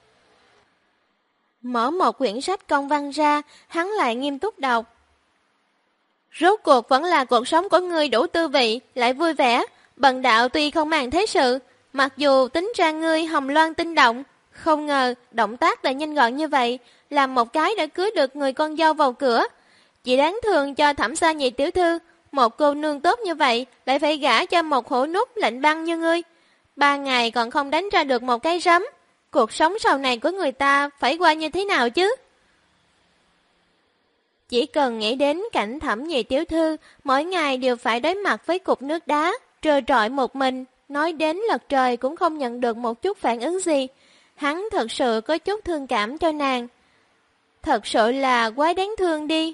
Mở một quyển sách công văn ra, hắn lại nghiêm túc đọc. Rốt cuộc vẫn là cuộc sống của ngươi đủ tư vị, lại vui vẻ. Bần đạo tuy không màng thế sự, mặc dù tính ra ngươi hồng loan tinh động, không ngờ động tác lại nhanh gọn như vậy, làm một cái đã cưới được người con dâu vào cửa. Chỉ đáng thương cho Thẩm Sa Nhị tiểu thư, một cô nương tốt như vậy lại phải gả cho một hổ nút lạnh băng như ngươi. 3 ngày còn không đánh ra được một cái rắm, cuộc sống sau này của người ta phải qua như thế nào chứ? Chỉ cần nghĩ đến cảnh Thẩm Nhị tiểu thư mỗi ngày đều phải đối mặt với cục nước đá, trơ trọi một mình, nói đến lật trời cũng không nhận được một chút phản ứng gì. Hắn thật sự có chút thương cảm cho nàng. Thật sự là quá đáng thương đi.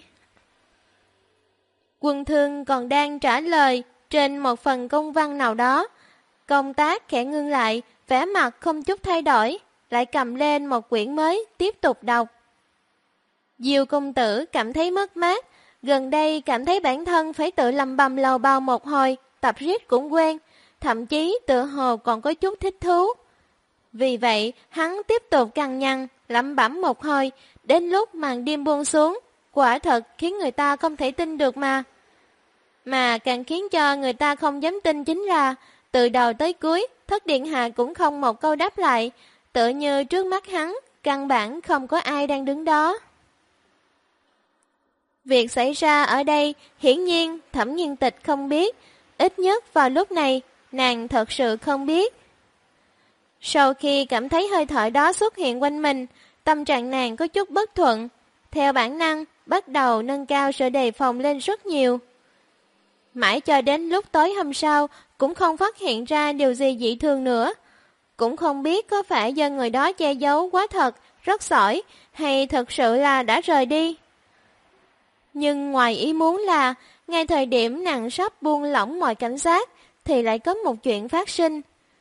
Quân Thương còn đang trả lời trên một phần công văn nào đó. Công tác khẽ ngưng lại, vẻ mặt không chút thay đổi, lại cầm lên một quyển mới, tiếp tục đọc. Diêu công tử cảm thấy mất mát, gần đây cảm thấy bản thân phải tự lầm bầm lầu bầu một hồi, tập riết cũng quen, thậm chí tựa hồ còn có chút thích thú. Vì vậy, hắn tiếp tục cằn nhằn, lẩm bẩm một hồi, đến lúc màn đêm buông xuống, quả thật khiến người ta không thể tin được mà. Mà càng khiến cho người ta không dám tin chính là, từ đầu tới cuối, Thất Điện Hạ cũng không một câu đáp lại, tựa như trước mắt hắn, căn bản không có ai đang đứng đó. Việc xảy ra ở đây, hiển nhiên Thẩm Nghiên Tịch không biết, ít nhất vào lúc này, nàng thật sự không biết. Sau khi cảm thấy hơi thở đó xuất hiện quanh mình, tâm trạng nàng có chút bất thuận, theo bản năng bắt đầu nâng cao sự đề phòng lên rất nhiều. Mãi cho đến lúc tối hôm sau cũng không phát hiện ra điều gì dị thường nữa. Cũng không biết có phải do người đó che giấu quá thật, rất giỏi, hay thật sự là đã rời đi. Nhưng ngoài ý muốn là, ngay thời điểm nàng sắp buông lỏng mọi cảnh giác, thì lại có một chuyện phát sinh.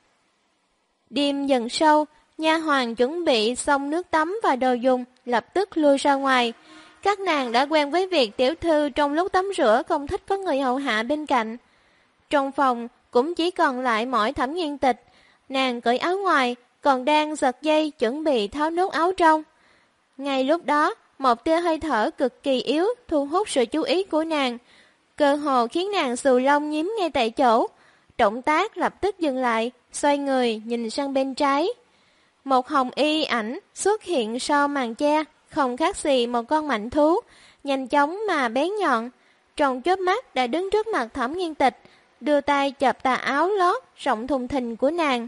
Đêm dần sâu, nha hoàn chuẩn bị xong nước tắm và đồ dùng, lập tức lui ra ngoài. Các nàng đã quen với việc tiểu thư trong lúc tắm rửa không thích có người hầu hạ bên cạnh. Trong phòng cũng chỉ còn lại mỗi Thẩm Nghiên Tịch. Nàng cởi áo ngoài, còn đang giật dây chuẩn bị tháo nút áo trong. Ngay lúc đó, một tia hơi thở cực kỳ yếu thu hút sự chú ý của nàng. Cơ hồ khiến nàng xù lông nhím ngay tại chỗ. Động tác lập tức dừng lại, xoay người nhìn sang bên trái. Một hồng y ảnh xuất hiện sau màn che, không khác gì một con mạnh thú, nhanh chóng mà bén nhọn. Trong chớp mắt đã đứng trước mặt Thẩm Nghiên Tịch, đưa tay chộp tà áo lót rộng thùng thình của nàng.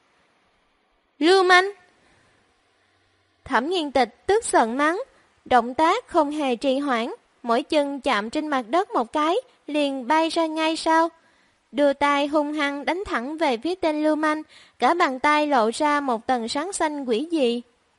Lưu manh! Thẩm Nghiên Tịch tức giận mắng, động tác không hề trì hoãn, mỗi chân chạm trên mặt đất một cái, liền bay ra ngay sau. Đưa tay hung hăng đánh thẳng về phía tên lưu manh, cả bàn tay lộ ra một tầng sáng xanh quỷ dị.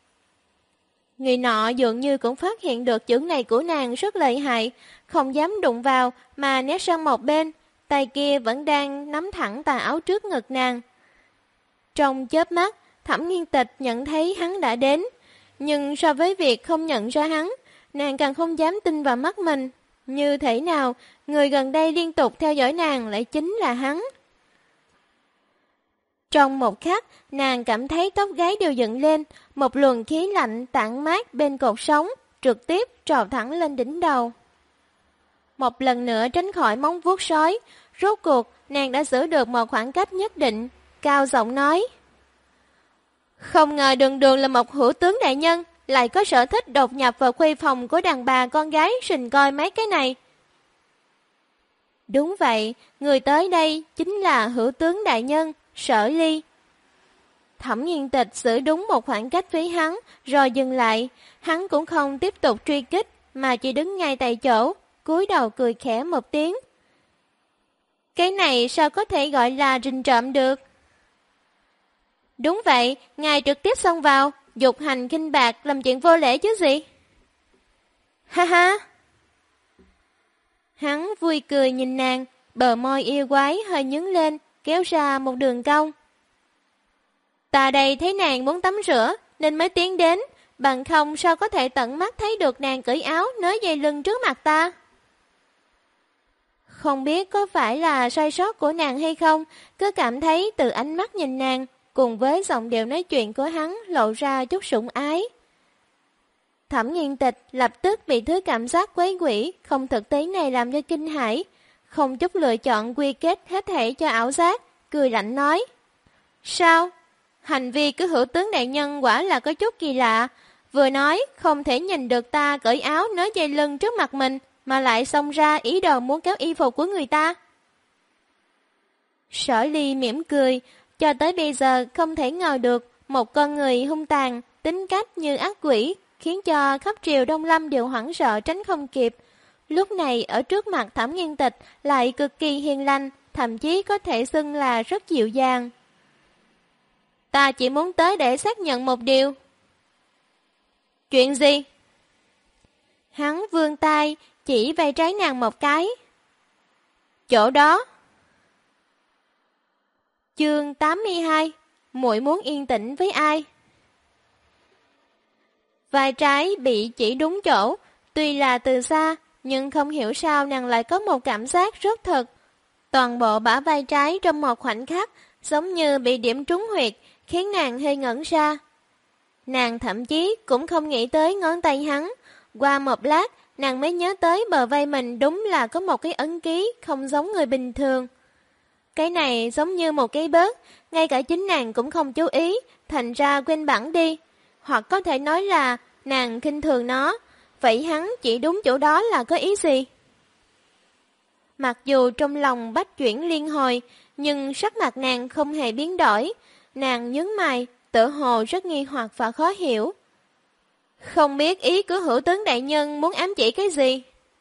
Người nọ dường như cũng phát hiện được chưởng này của nàng rất lợi hại, không dám đụng vào mà né sang một bên, tay kia vẫn đang nắm thẳng tà áo trước ngực nàng. Trong chớp mắt, Thẩm Nghiên Tịch nhận thấy hắn đã đến, nhưng so với việc không nhận ra hắn, nàng càng không dám tin vào mắt mình. Như thế nào, người gần đây liên tục theo dõi nàng lại chính là hắn. Trong một khắc, nàng cảm thấy tóc gáy đều dựng lên, một luồng khí lạnh tản mát bên cột sống, trực tiếp trào thẳng lên đỉnh đầu. Một lần nữa tránh khỏi móng vuốt sói, rốt cuộc nàng đã giữ được một khoảng cách nhất định, cao giọng nói. Không ngờ Đường Đường là một hữu tướng đại nhân, lại có sở thích đột nhập vào khuê phòng của đàn bà con gái sình coi mấy cái này. Đúng vậy, người tới đây chính là hữu tướng đại nhân, Sở Ly. Thẩm Nghiên Tịch giữ đúng một khoảng cách với hắn, rồi dừng lại. Hắn cũng không tiếp tục truy kích, mà chỉ đứng ngay tại chỗ, cúi đầu cười khẽ một tiếng. Cái này sao có thể gọi là rình trộm được? Đúng vậy, ngài trực tiếp xông vào, dục hành khinh bạc làm chuyện vô lễ chứ gì? Ha ha! Hắn vui cười nhìn nàng, bờ môi yêu quái hơi nhướng lên, kéo ra một đường cong. Ta đây thấy nàng muốn tắm rửa nên mới tiến đến, bằng không sao có thể tận mắt thấy được nàng cởi áo nới dây lưng trước mặt ta. Không biết có phải là sai sót của nàng hay không, cứ cảm thấy từ ánh mắt nhìn nàng cùng với giọng điệu nói chuyện của hắn lộ ra chút sủng ái. Thẩm Nghiên Tịch lập tức bị thứ cảm giác quấy quỷ không thực tế này làm cho kinh hãi, không chút lựa chọn quy kết hết thảy cho ảo giác, cười lạnh nói: Sao? Hành vi của Hữu tướng đại nhân quả là có chút kỳ lạ, vừa nói không thể nhìn được ta cởi áo nới dây lưng trước mặt mình, mà lại xông ra ý đồ muốn kéo y phục của người ta. Sở Ly mỉm cười, cho tới bây giờ không thể ngờ được một con người hung tàn, tính cách như ác quỷ, khiến cho khắp triều Đông Lâm đều hoảng sợ tránh không kịp. Lúc này ở trước mặt Thẩm Nghiên Tịch lại cực kỳ hiền lành, thậm chí có thể xưng là rất dịu dàng. Ta chỉ muốn tới để xác nhận một điều. Chuyện gì? Hắn vươn tay chỉ vai trái nàng một cái. Chỗ đó. Chương 82. Muội muốn yên tĩnh với ai? Vai trái bị chỉ đúng chỗ, tuy là từ xa, nhưng không hiểu sao nàng lại có một cảm giác rất thật. Toàn bộ bả vai trái trong một khoảnh khắc giống như bị điểm trúng huyệt, khiến nàng hơi ngẩn ra. Nàng thậm chí cũng không nghĩ tới ngón tay hắn. Qua một lát, nàng mới nhớ tới bờ vai mình đúng là có một cái ấn ký không giống người bình thường. Cái này giống như một cái bớt, ngay cả chính nàng cũng không chú ý, thành ra quên bẵng đi. Hoặc có thể nói là nàng khinh thường nó, vậy hắn chỉ đúng chỗ đó là có ý gì? Mặc dù trong lòng bách chuyển liên hồi, nhưng sắc mặt nàng không hề biến đổi. Nàng nhướng mày, tựa hồ rất nghi hoặc và khó hiểu. Không biết ý của Hữu tướng đại nhân muốn ám chỉ cái gì?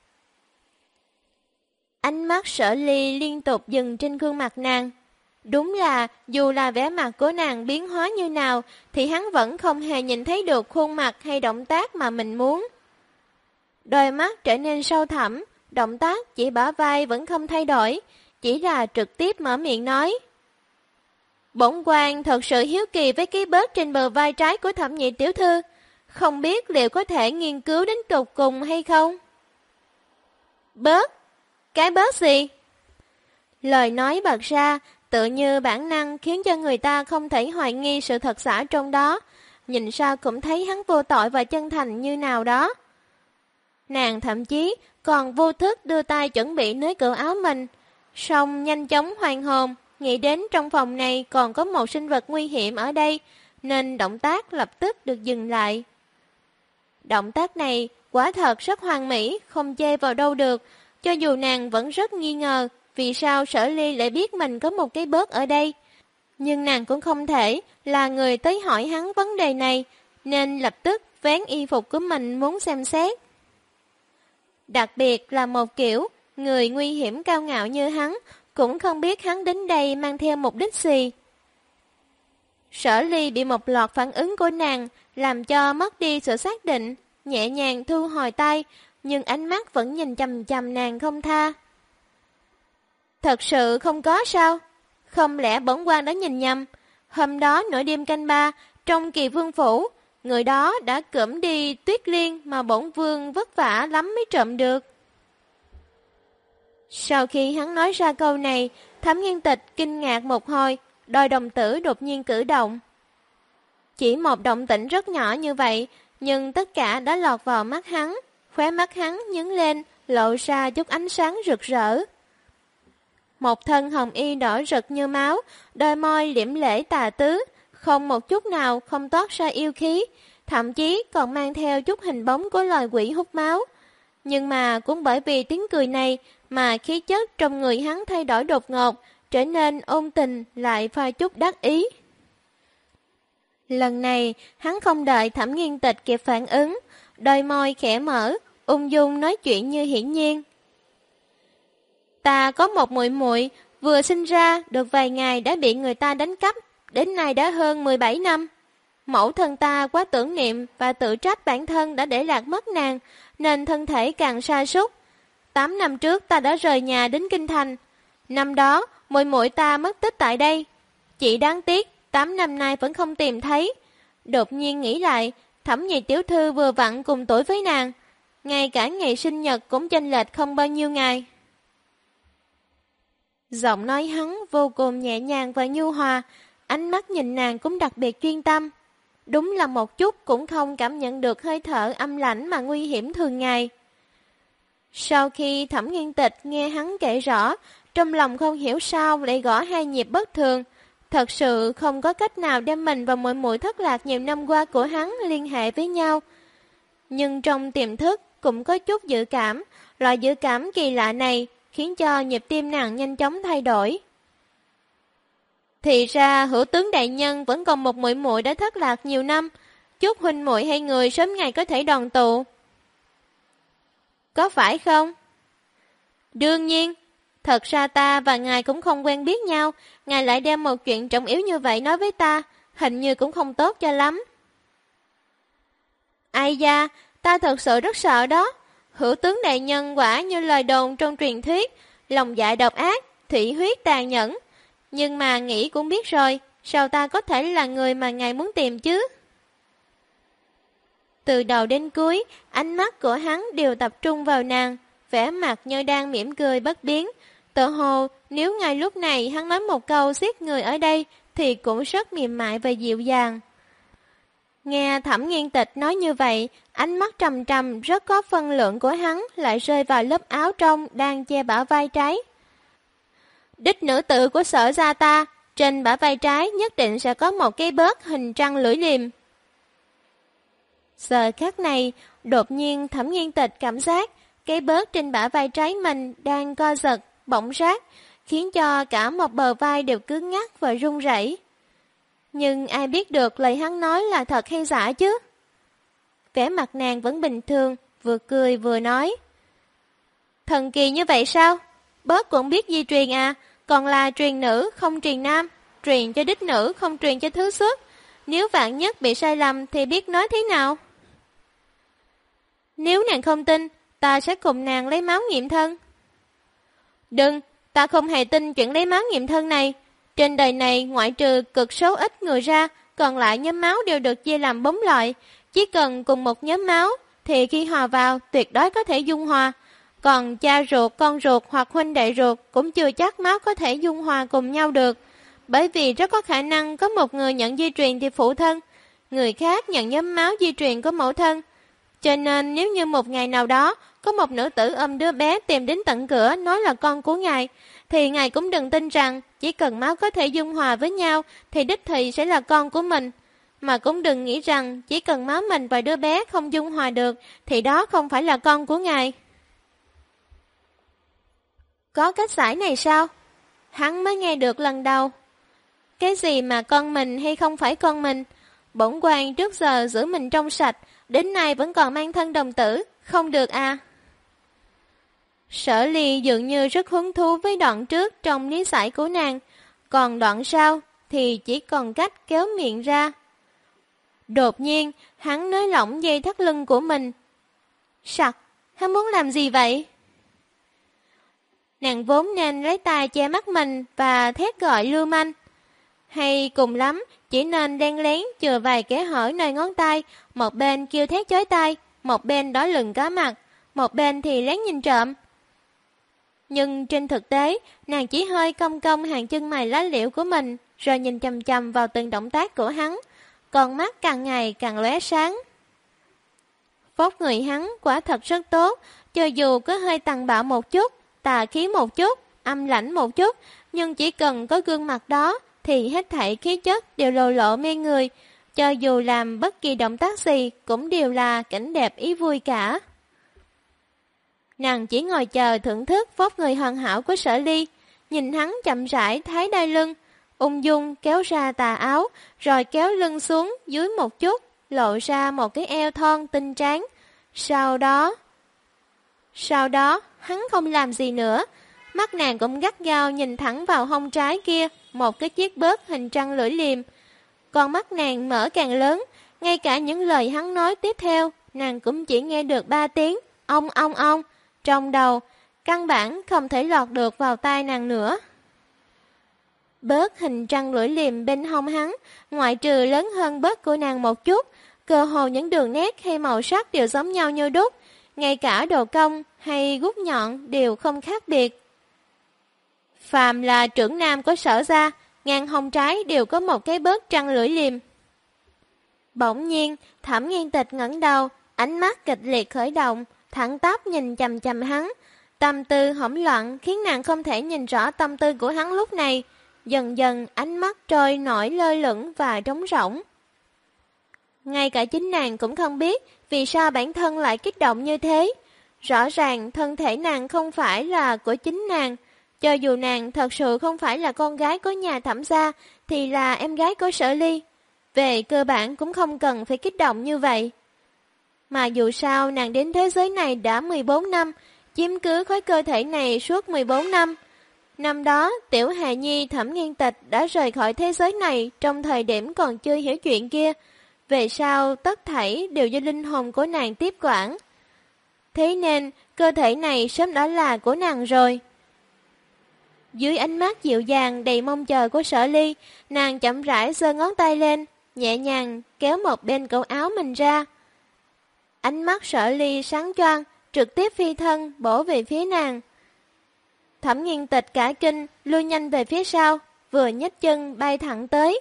Ánh mắt Sở Ly liên tục dừng trên gương mặt nàng. Đúng là dù là vẻ mặt của nàng biến hóa như nào thì hắn vẫn không hề nhìn thấy được khuôn mặt hay động tác mà mình muốn. Đôi mắt trở nên sâu thẳm, động tác chỉ bả vai vẫn không thay đổi, chỉ là trực tiếp mở miệng nói. Bổn quan thật sự hiếu kỳ với cái bớt trên bờ vai trái của Thẩm nhị tiểu thư, không biết liệu có thể nghiên cứu đến tột cùng hay không? Bớt? Cái bớt gì? Lời nói bật ra, tự như bản năng khiến cho người ta không thể hoài nghi sự thật giả trong đó, nhìn sao cũng thấy hắn vô tội và chân thành như nào đó. Nàng thậm chí còn vô thức đưa tay chuẩn bị nới cởi áo mình, song nhanh chóng hoàn hồn, nghĩ đến trong phòng này còn có một sinh vật nguy hiểm ở đây, nên động tác lập tức được dừng lại. Động tác này quả thật rất hoàn mỹ, không chê vào đâu được, cho dù nàng vẫn rất nghi ngờ vì sao Sở Ly lại biết mình có một cái bớt ở đây. Nhưng nàng cũng không thể là người tới hỏi hắn vấn đề này, nên lập tức vén y phục của mình muốn xem xét. Đặc biệt là một kiểu, người nguy hiểm cao ngạo như hắn, cũng không biết hắn đến đây mang theo mục đích gì. Sở Ly bị một loạt phản ứng của nàng làm cho mất đi sự xác định, nhẹ nhàng thu hồi tay, nhưng ánh mắt vẫn nhìn chằm chằm nàng không tha. Thật sự không có sao? Không lẽ bổn quan đã nhìn nhầm? Hôm đó nửa đêm canh ba, trong Kỳ Vương phủ, người đó đã cướp đi Tuyết Liên mà bổn vương vất vả lắm mới trộm được. Sau khi hắn nói ra câu này, Thẩm Nghiên Tịch kinh ngạc một hồi, đôi đồng tử đột nhiên cử động. Chỉ một động tĩnh rất nhỏ như vậy, nhưng tất cả đã lọt vào mắt hắn, khóe mắt hắn nhướng lên, lộ ra chút ánh sáng rực rỡ. Một thân hồng y đỏ rực như máu, đôi môi liễm lễ tà tứ, không một chút nào không toát ra yêu khí, thậm chí còn mang theo chút hình bóng của loài quỷ hút máu. Nhưng mà cũng bởi vì tiếng cười này mà khí chất trong người hắn thay đổi đột ngột, trở nên ôn tình lại pha chút đắc ý. Lần này, hắn không đợi Thẩm Nghiên Tịch kịp phản ứng, đôi môi khẽ mở, ung dung nói chuyện như hiển nhiên. Ta có một muội muội vừa sinh ra được vài ngày đã bị người ta đánh cắp, đến nay đã hơn 17 năm. Mẫu thân ta quá tưởng niệm và tự trách bản thân đã để lạc mất nàng, nên thân thể càng sa sút. 8 năm trước ta đã rời nhà đến Kinh Thành. Năm đó, muội muội ta mất tích tại đây. Chỉ đáng tiếc, 8 năm nay vẫn không tìm thấy. Đột nhiên nghĩ lại, Thẩm Nhị tiểu thư vừa vặn cùng tuổi với nàng, ngay cả ngày sinh nhật cũng chênh lệch không bao nhiêu ngày. Giọng nói hắn vô cùng nhẹ nhàng và nhu hòa, ánh mắt nhìn nàng cũng đặc biệt chuyên tâm. Đúng là một chút cũng không cảm nhận được hơi thở âm lãnh mà nguy hiểm thường ngày. Sau khi Thẩm Nghiên Tịch nghe hắn kể rõ, trong lòng không hiểu sao lại gõ hai nhịp bất thường. Thật sự không có cách nào đem mình và muội muội thất lạc nhiều năm qua của hắn liên hệ với nhau. Nhưng trong tiềm thức cũng có chút dự cảm, loại dự cảm kỳ lạ này khiến cho nhịp tim nàng nhanh chóng thay đổi. Thì ra Hữu tướng đại nhân vẫn còn một muội muội đã thất lạc nhiều năm, chúc huynh muội hai người sớm ngày có thể đoàn tụ. Có phải không? Đương nhiên, thật ra ta và ngài cũng không quen biết nhau, ngài lại đem một chuyện trọng yếu như vậy nói với ta, hình như cũng không tốt cho lắm. Ai da, ta thật sự rất sợ đó. Hữu tướng đại nhân quả như lời đồn trong truyền thuyết, lòng dạ độc ác, thị huyết tàn nhẫn. Nhưng mà nghĩ cũng biết rồi, sao ta có thể là người mà ngài muốn tìm chứ? Từ đầu đến cuối, ánh mắt của hắn đều tập trung vào nàng, vẻ mặt như đang mỉm cười bất biến. Tự hồ, nếu ngay lúc này hắn nói một câu giết người ở đây, thì cũng rất mềm mại và dịu dàng. Nghe Thẩm Nghiên Tịch nói như vậy, ánh mắt trầm trầm rất có phân lượng của hắn lại rơi vào lớp áo trong đang che bả vai trái. Đích nữ tự của Sở gia ta, trên bả vai trái nhất định sẽ có một cái bớt hình trăng lưỡi liềm. Giờ khắc này, đột nhiên Thẩm Nghiên Tịch cảm giác cái bớt trên bả vai trái mình đang co giật, bỗng rát, khiến cho cả một bờ vai đều cứng ngắc và run rẩy. Nhưng ai biết được lời hắn nói là thật hay giả chứ? Vẻ mặt nàng vẫn bình thường, vừa cười vừa nói. Thần kỳ như vậy sao? Bớt cũng biết di truyền à, còn là truyền nữ không truyền nam, truyền cho đích nữ không truyền cho thứ xuất. Nếu vạn nhất bị sai lầm thì biết nói thế nào? Nếu nàng không tin, ta sẽ cùng nàng lấy máu nghiệm thân. Đừng, ta không hề tin chuyện lấy máu nghiệm thân này. Trên đời này ngoại trừ cực số ít người ra, còn lại nhóm máu đều được chia làm 4 loại. Chỉ cần cùng một nhóm máu, thì khi hòa vào tuyệt đối có thể dung hòa. Còn cha ruột, con ruột hoặc huynh đệ ruột cũng chưa chắc máu có thể dung hòa cùng nhau được. Bởi vì rất có khả năng có một người nhận di truyền thì phụ thân, người khác nhận nhóm máu di truyền của mẫu thân. Cho nên nếu như một ngày nào đó có một nữ tử ôm đứa bé tìm đến tận cửa nói là con của ngài, thì ngài cũng đừng tin rằng chỉ cần máu có thể dung hòa với nhau thì đích thị sẽ là con của mình. Mà cũng đừng nghĩ rằng chỉ cần máu mình và đứa bé không dung hòa được thì đó không phải là con của ngài. Có cách giải này sao? Hắn mới nghe được lần đầu. Cái gì mà con mình hay không phải con mình? Bổn quan trước giờ giữ mình trong sạch, đến nay vẫn còn mang thân đồng tử, không được à? Sở Ly dường như rất hứng thú với đoạn trước trong lý giải của nàng, còn đoạn sau thì chỉ còn cách kéo miệng ra. Đột nhiên, hắn nới lỏng dây thắt lưng của mình. Sặc, hắn muốn làm gì vậy? Nàng vốn nên lấy tay che mắt mình và thét gọi lưu manh. Hay cùng lắm, chỉ nên đen lén chừa vài kẽ hở nơi ngón tay, một bên kêu thét chói tai, một bên đỏ lừng cá mặt, một bên thì lén nhìn trộm. Nhưng trên thực tế, nàng chỉ hơi cong cong hàng chân mày lá liễu của mình, rồi nhìn chằm chằm vào từng động tác của hắn, con mắt càng ngày càng lóe sáng. Vóc người hắn quả thật rất tốt, cho dù có hơi tàn bạo một chút, tà khí một chút, âm lãnh một chút, nhưng chỉ cần có gương mặt đó, thì hết thảy khí chất đều lộ lộ mê người, cho dù làm bất kỳ động tác gì cũng đều là cảnh đẹp ý vui cả. Nàng chỉ ngồi chờ thưởng thức vóc người hoàn hảo của Sở Ly, nhìn hắn chậm rãi thái đai lưng, ung dung kéo ra tà áo, rồi kéo lưng xuống dưới một chút, lộ ra một cái eo thon tinh tráng. Sau đó, hắn không làm gì nữa, mắt nàng cũng gắt gao nhìn thẳng vào hông trái kia, một cái chiếc bớt hình trăng lưỡi liềm. Con mắt nàng mở càng lớn, ngay cả những lời hắn nói tiếp theo, nàng cũng chỉ nghe được 3 tiếng, ong, trong đầu, căn bản không thể lọt được vào tai nàng nữa. Bớt hình trăng lưỡi liềm bên hông hắn, ngoại trừ lớn hơn bớt của nàng một chút, cơ hồ những đường nét hay màu sắc đều giống nhau như đúc, ngay cả độ cong hay gút nhọn đều không khác biệt. Phàm là trưởng nam của Sở gia, ngang hông trái đều có một cái bớt trăng lưỡi liềm. Bỗng nhiên, Thẩm Nghiên Tịch ngẩng đầu, ánh mắt kịch liệt khởi động, thẳng tắp nhìn chằm chằm hắn. Tâm tư hỗn loạn khiến nàng không thể nhìn rõ tâm tư của hắn lúc này. Dần dần ánh mắt trôi nổi lơ lửng và trống rỗng. Ngay cả chính nàng cũng không biết vì sao bản thân lại kích động như thế. Rõ ràng thân thể nàng không phải là của chính nàng. Cho dù nàng thật sự không phải là con gái của nhà Thẩm gia thì là em gái của Sở Ly. Về cơ bản cũng không cần phải kích động như vậy. Mà dù sao nàng đến thế giới này đã 14 năm, chiếm cứ khối cơ thể này suốt 14 năm. Năm đó, Tiểu Hài Nhi Thẩm Nghiên Tịch đã rời khỏi thế giới này trong thời điểm còn chưa hiểu chuyện kia. Về sau, tất thảy đều do linh hồn của nàng tiếp quản. Thế nên, cơ thể này sớm đã là của nàng rồi. Dưới ánh mắt dịu dàng đầy mong chờ của Sở Ly, nàng chậm rãi giơ ngón tay lên, nhẹ nhàng kéo một bên cổ áo mình ra. Ánh mắt Sở Ly sáng choang, trực tiếp phi thân bổ về phía nàng. Thẩm Nghiên Tịch cả kinh, lui nhanh về phía sau, vừa nhấc chân bay thẳng tới.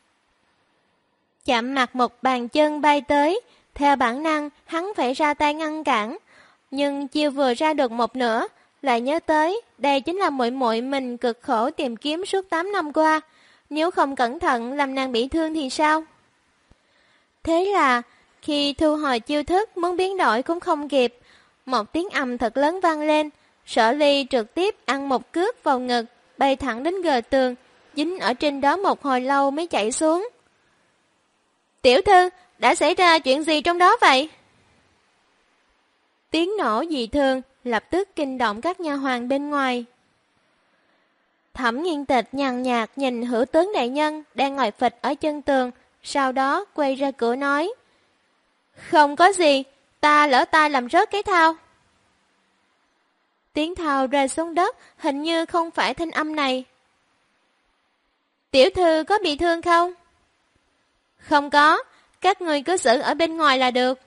Chạm mặt một bàn chân bay tới, theo bản năng hắn phải ra tay ngăn cản, nhưng chiêu vừa ra được một nửa, lại nhớ tới đây chính là muội muội mình cực khổ tìm kiếm suốt 8 năm qua, nếu không cẩn thận làm nàng bị thương thì sao? Thế là khi thu hồi chiêu thức muốn biến đổi cũng không kịp, một tiếng ầm thật lớn vang lên, Sở Ly trực tiếp ăn một cước vào ngực, bay thẳng đến gờ tường, dính ở trên đó một hồi lâu mới chạy xuống. Tiểu thư, đã xảy ra chuyện gì trong đó vậy? Tiếng nổ dị thường lập tức kinh động các nha hoàn bên ngoài. Thẩm Nghiên Tịch nhàn nhạt nhìn Hữu tướng đại nhân đang ngồi phịch ở chân tường, sau đó quay ra cửa nói: Không có gì, ta lỡ tay làm rớt cái thao. Tiếng thao rơi xuống đất, hình như không phải thanh âm này. Tiểu thư có bị thương không? Không có, các người cứ giữ ở bên ngoài là được.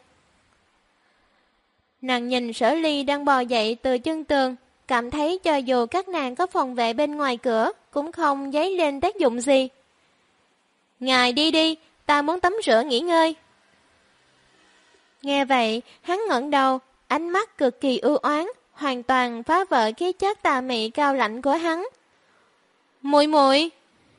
Nàng nhìn Sở Ly đang bò dậy từ chân tường, cảm thấy cho dù các nàng có phòng vệ bên ngoài cửa, cũng không dấy lên tác dụng gì. Ngài đi đi, ta muốn tắm rửa nghỉ ngơi. Nghe vậy, hắn ngẩng đầu, ánh mắt cực kỳ ưu oán, hoàn toàn phá vỡ khí chất tà mị cao lạnh của hắn. Muội muội.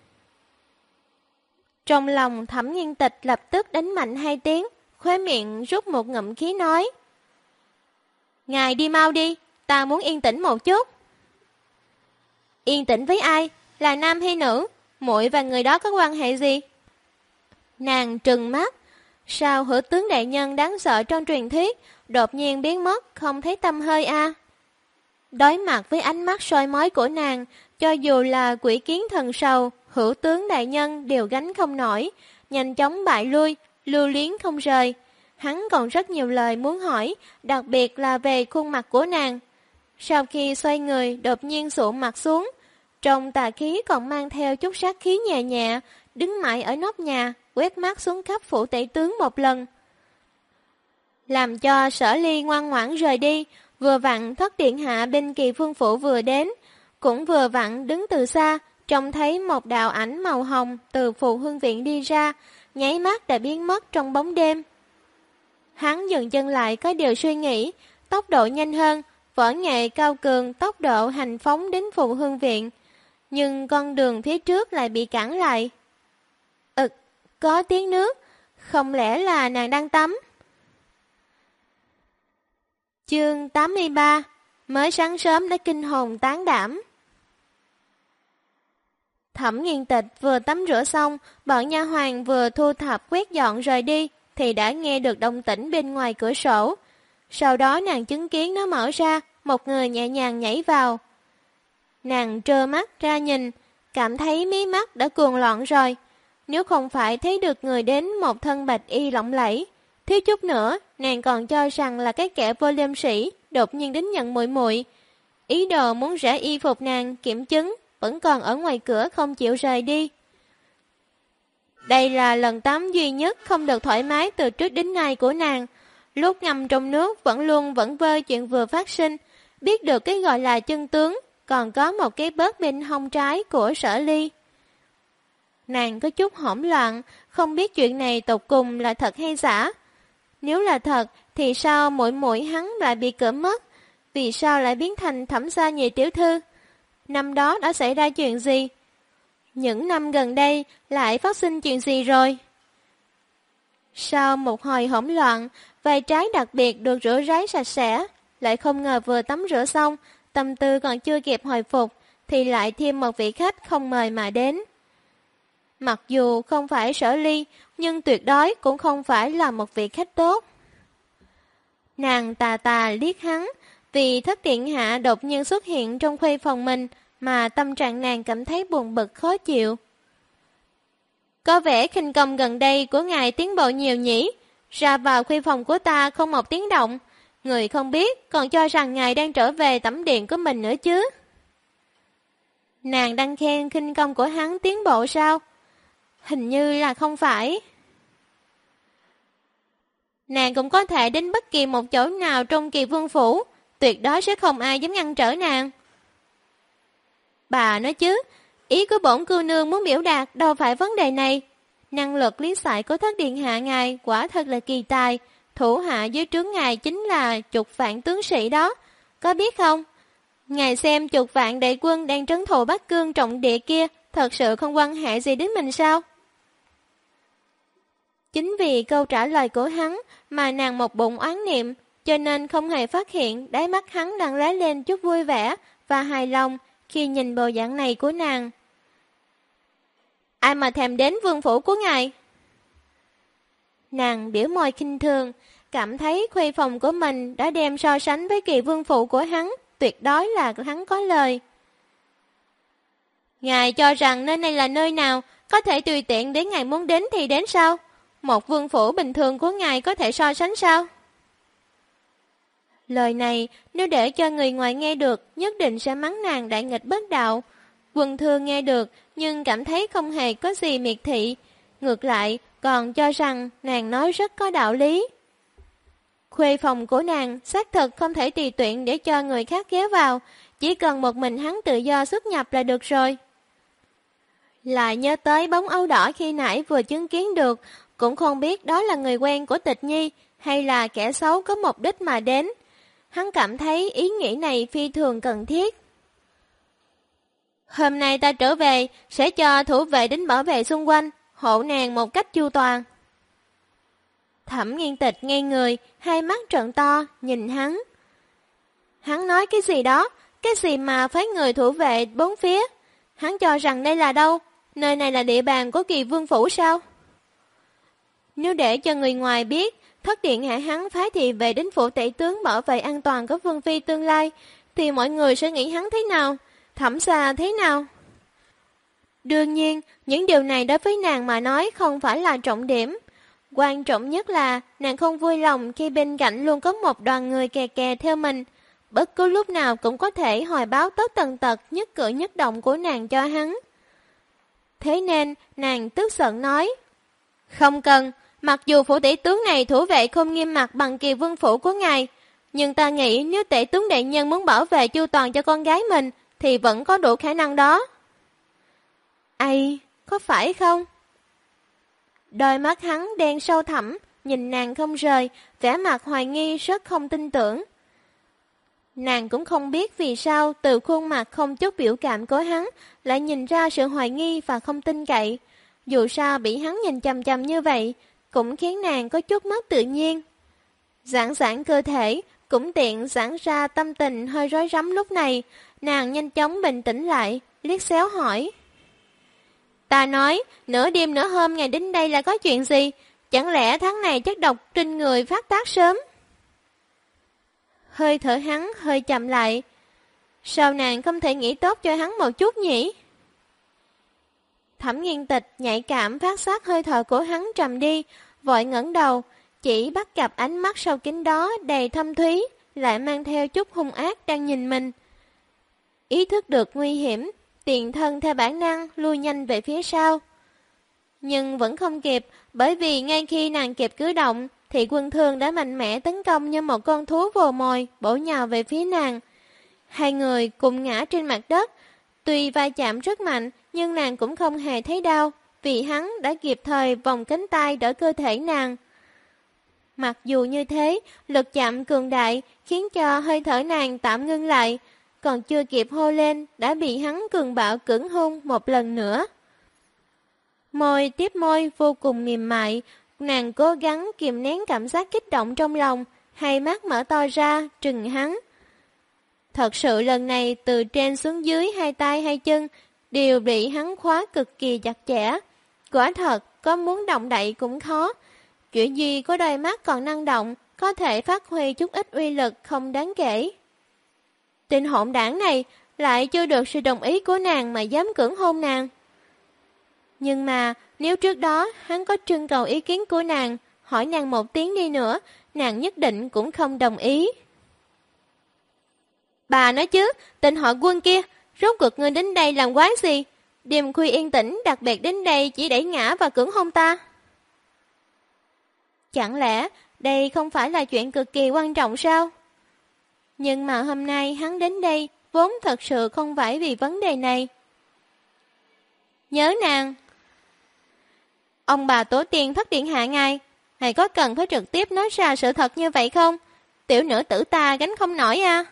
Trong lòng Thẩm Nghiên Tịch lập tức đánh mạnh 2 tiếng, khóe miệng rút một ngụm khí nói: Ngài đi mau đi, ta muốn yên tĩnh một chút. Yên tĩnh với ai? Là nam hay nữ? Muội và người đó có quan hệ gì? Nàng trừng mắt. Sao Hữu tướng đại nhân đáng sợ trong truyền thuyết đột nhiên biến mất, không thấy tăm hơi a? Đối mặt với ánh mắt soi mói của nàng, cho dù là quỷ kiến thần sầu, Hữu tướng đại nhân đều gánh không nổi, nhanh chóng bại lui, lưu luyến không rời. Hắn còn rất nhiều lời muốn hỏi, đặc biệt là về khuôn mặt của nàng. Sau khi xoay người, đột nhiên sụ mặt xuống, trong tà khí còn mang theo chút sát khí nhẹ nhẹ, đứng mãi ở nóc nhà, quét mắt xuống khắp phủ tể tướng một lần. Làm cho Sở Ly ngoan ngoãn rời đi, vừa vặn Thất điện hạ bên Kỳ Phương phủ vừa đến, cũng vừa vặn đứng từ xa, trông thấy một đạo ảnh màu hồng từ Phù Hương viện đi ra, nháy mắt đã biến mất trong bóng đêm. Hắn dừng chân lại có điều suy nghĩ, tốc độ nhanh hơn, võ nghệ cao cường tốc độ hành phóng đến Phù Hương viện, nhưng con đường phía trước lại bị cản lại. Có tiếng nước, không lẽ là nàng đang tắm? Chương 83. Mới sáng sớm đã kinh hồn tán đảm. Thẩm Nghiên Tịch vừa tắm rửa xong, bọn nha hoàn vừa thu thập quét dọn rời đi, thì đã nghe được động tĩnh bên ngoài cửa sổ. Sau đó nàng chứng kiến nó mở ra, một người nhẹ nhàng nhảy vào. Nàng trơ mắt ra nhìn, cảm thấy mí mắt đã cuồng loạn rồi. Nếu không phải thấy được người đến một thân bạch y lộng lẫy, thiếu chút nữa nàng còn cho rằng là cái kẻ vô liêm sĩ đột nhiên đến nhận muội muội, ý đồ muốn rẽ y phục nàng kiểm chứng vẫn còn ở ngoài cửa không chịu rời đi. Đây là lần tắm duy nhất không được thoải mái từ trước đến nay của nàng. Lúc ngâm trong nước vẫn luôn vẩn vơ chuyện vừa phát sinh, biết được cái gọi là chân tướng, còn có một cái bớt bên hông trái của Sở Ly. Nàng có chút hỗn loạn, không biết chuyện này tột cùng là thật hay giả. Nếu là thật, thì sao muội muội hắn lại bị cưỡng mất? Vì sao lại biến thành Thẩm gia nhị tiểu thư? Năm đó đã xảy ra chuyện gì? Những năm gần đây lại phát sinh chuyện gì rồi? Sau một hồi hỗn loạn, vai trái đặc biệt được rửa ráy sạch sẽ, lại không ngờ vừa tắm rửa xong, tâm tư còn chưa kịp hồi phục, thì lại thêm một vị khách không mời mà đến. Mặc dù không phải Sở Ly, nhưng tuyệt đối cũng không phải là một vị khách tốt. Nàng tà tà liếc hắn, vì Thất Điện Hạ đột nhiên xuất hiện trong khuê phòng mình, mà tâm trạng nàng cảm thấy buồn bực khó chịu. Có vẻ khinh công gần đây của ngài tiến bộ nhiều nhỉ, ra vào khuê phòng của ta không một tiếng động, người không biết còn cho rằng ngài đang trở về tẩm điện của mình nữa chứ. Nàng đang khen khinh công của hắn tiến bộ sao? Hình như là không phải. Nàng cũng có thể đến bất kỳ một chỗ nào trong Kỳ Vương phủ, tuyệt đối sẽ không ai dám ngăn trở nàng. Bà nói chứ, ý của bổn cô nương muốn biểu đạt đâu phải vấn đề này. Năng lực lý giải của Thất Điện Hạ ngài quả thật là kỳ tài, thủ hạ dưới trướng ngài chính là chục vạn tướng sĩ đó, có biết không? Ngài xem chục vạn đại quân đang trấn thủ Bắc Cương trọng địa kia, thật sự không quan hệ gì đến mình sao? Chính vì câu trả lời của hắn mà nàng một bụng oán niệm, cho nên không hề phát hiện đáy mắt hắn đang lóe lên chút vui vẻ và hài lòng khi nhìn bộ dạng này của nàng. Ai mà thèm đến vương phủ của ngài? Nàng biểu môi khinh thường, cảm thấy khuê phòng của mình đã đem so sánh với Kỳ Vương phủ của hắn, tuyệt đối là hắn có lời. Ngài cho rằng nơi này là nơi nào, có thể tùy tiện đến ngài muốn đến thì đến sao? Một vương phủ bình thường của ngài có thể so sánh sao? Lời này nếu để cho người ngoài nghe được, nhất định sẽ mắng nàng đại nghịch bất đạo. Quần thường nghe được nhưng cảm thấy không hề có gì miệt thị, ngược lại còn cho rằng nàng nói rất có đạo lý. Khuê phòng của nàng xác thực không thể tùy tiện để cho người khác ghé vào, chỉ cần một mình hắn tự do xuất nhập là được rồi. Lại nhớ tới bóng áo đỏ khi nãy vừa chứng kiến được, cũng không biết đó là người quen của Tịch Nhi hay là kẻ xấu có mục đích mà đến. Hắn cảm thấy ý nghĩ này phi thường cần thiết. Hôm nay ta trở về, sẽ cho thủ vệ đến bảo vệ xung quanh, hộ nàng một cách chu toàn. Thẩm Nghiên Tịch ngây người, hai mắt trợn to, nhìn hắn. Hắn nói cái gì đó, cái gì mà phái người thủ vệ bốn phía. Hắn cho rằng đây là đâu, nơi này là địa bàn của Kỳ Vương phủ sao? Nếu để cho người ngoài biết, Thất Điện Hạ hắn phái thị vệ đến phủ tể tướng bảo vệ an toàn của Vương phi tương lai, thì mọi người sẽ nghĩ hắn thế nào? Thẩm gia thế nào? Đương nhiên, những điều này đối với nàng mà nói không phải là trọng điểm. Quan trọng nhất là nàng không vui lòng khi bên cạnh luôn có một đoàn người kè kè theo mình. Bất cứ lúc nào cũng có thể hồi báo tất tần tật nhất cử nhất động của nàng cho hắn. Thế nên nàng tức giận nói, không cần, mặc dù phủ tể tướng này thủ vệ không nghiêm mặt bằng Kỳ Vương phủ của ngài, nhưng ta nghĩ nếu tể tướng đại nhân muốn bảo vệ chu toàn cho con gái mình, thì vẫn có đủ khả năng đó. Ây, có phải không? Đôi mắt hắn đen sâu thẳm, nhìn nàng không rời, vẻ mặt hoài nghi rất không tin tưởng. Nàng cũng không biết vì sao từ khuôn mặt không chút biểu cảm của hắn lại nhìn ra sự hoài nghi và không tin cậy. Dù sao bị hắn nhìn chằm chằm như vậy, cũng khiến nàng có chút mất tự nhiên. Giãn giãn cơ thể, cũng tiện giãn ra tâm tình hơi rối rắm lúc này, nàng nhanh chóng bình tĩnh lại, liếc xéo hỏi. Ta nói, nửa đêm nửa hôm ngày đến đây là có chuyện gì? Chẳng lẽ tháng này chất độc trên người phát tác sớm? Hơi thở hắn hơi chậm lại. Sao nàng không thể nghĩ tốt cho hắn một chút nhỉ? Thẩm Nghiên Tịch nhạy cảm phát giác hơi thở của hắn trầm đi, vội ngẩng đầu, chỉ bắt gặp ánh mắt sâu kín đó đầy thâm thúy, lại mang theo chút hung ác đang nhìn mình. Ý thức được nguy hiểm, Tiền thân theo bản năng lui nhanh về phía sau. Nhưng vẫn không kịp, bởi vì ngay khi nàng kịp cử động, thì Quân Thương đã mạnh mẽ tấn công như một con thú vồ mồi, bổ nhào về phía nàng. Hai người cùng ngã trên mặt đất. Tuy va chạm rất mạnh, nhưng nàng cũng không hề thấy đau, vì hắn đã kịp thời vòng cánh tay đỡ cơ thể nàng. Mặc dù như thế, lực chạm cường đại khiến cho hơi thở nàng tạm ngưng lại, còn chưa kịp hô lên đã bị hắn cường bạo cưỡng hôn một lần nữa. Môi tiếp môi vô cùng mềm mại, nàng cố gắng kìm nén cảm giác kích động trong lòng, hai mắt mở to ra, trừng hắn. Thật sự lần này từ trên xuống dưới hai tay hai chân đều bị hắn khóa cực kỳ chặt chẽ. Quả thật, có muốn động đậy cũng khó. Chuyện gì có đôi mắt còn năng động, có thể phát huy chút ít uy lực không đáng kể. Tên hỗn đảng này lại chưa được sự đồng ý của nàng mà dám cưỡng hôn nàng. Nhưng mà nếu trước đó hắn có trưng cầu ý kiến của nàng, hỏi nàng một tiếng đi nữa, nàng nhất định cũng không đồng ý. Bà nói chứ, tên họ Quân kia, rốt cuộc ngươi đến đây làm quái gì? Đêm khuya yên tĩnh đặc biệt đến đây chỉ để ngã và cưỡng hôn ta. Chẳng lẽ đây không phải là chuyện cực kỳ quan trọng sao? Nhưng mà hôm nay hắn đến đây vốn thật sự không phải vì vấn đề này. Nhớ nàng. Ông bà tổ tiên thất điện hạ ngài có cần phải trực tiếp nói ra sự thật như vậy không? Tiểu nữ tử ta gánh không nổi à?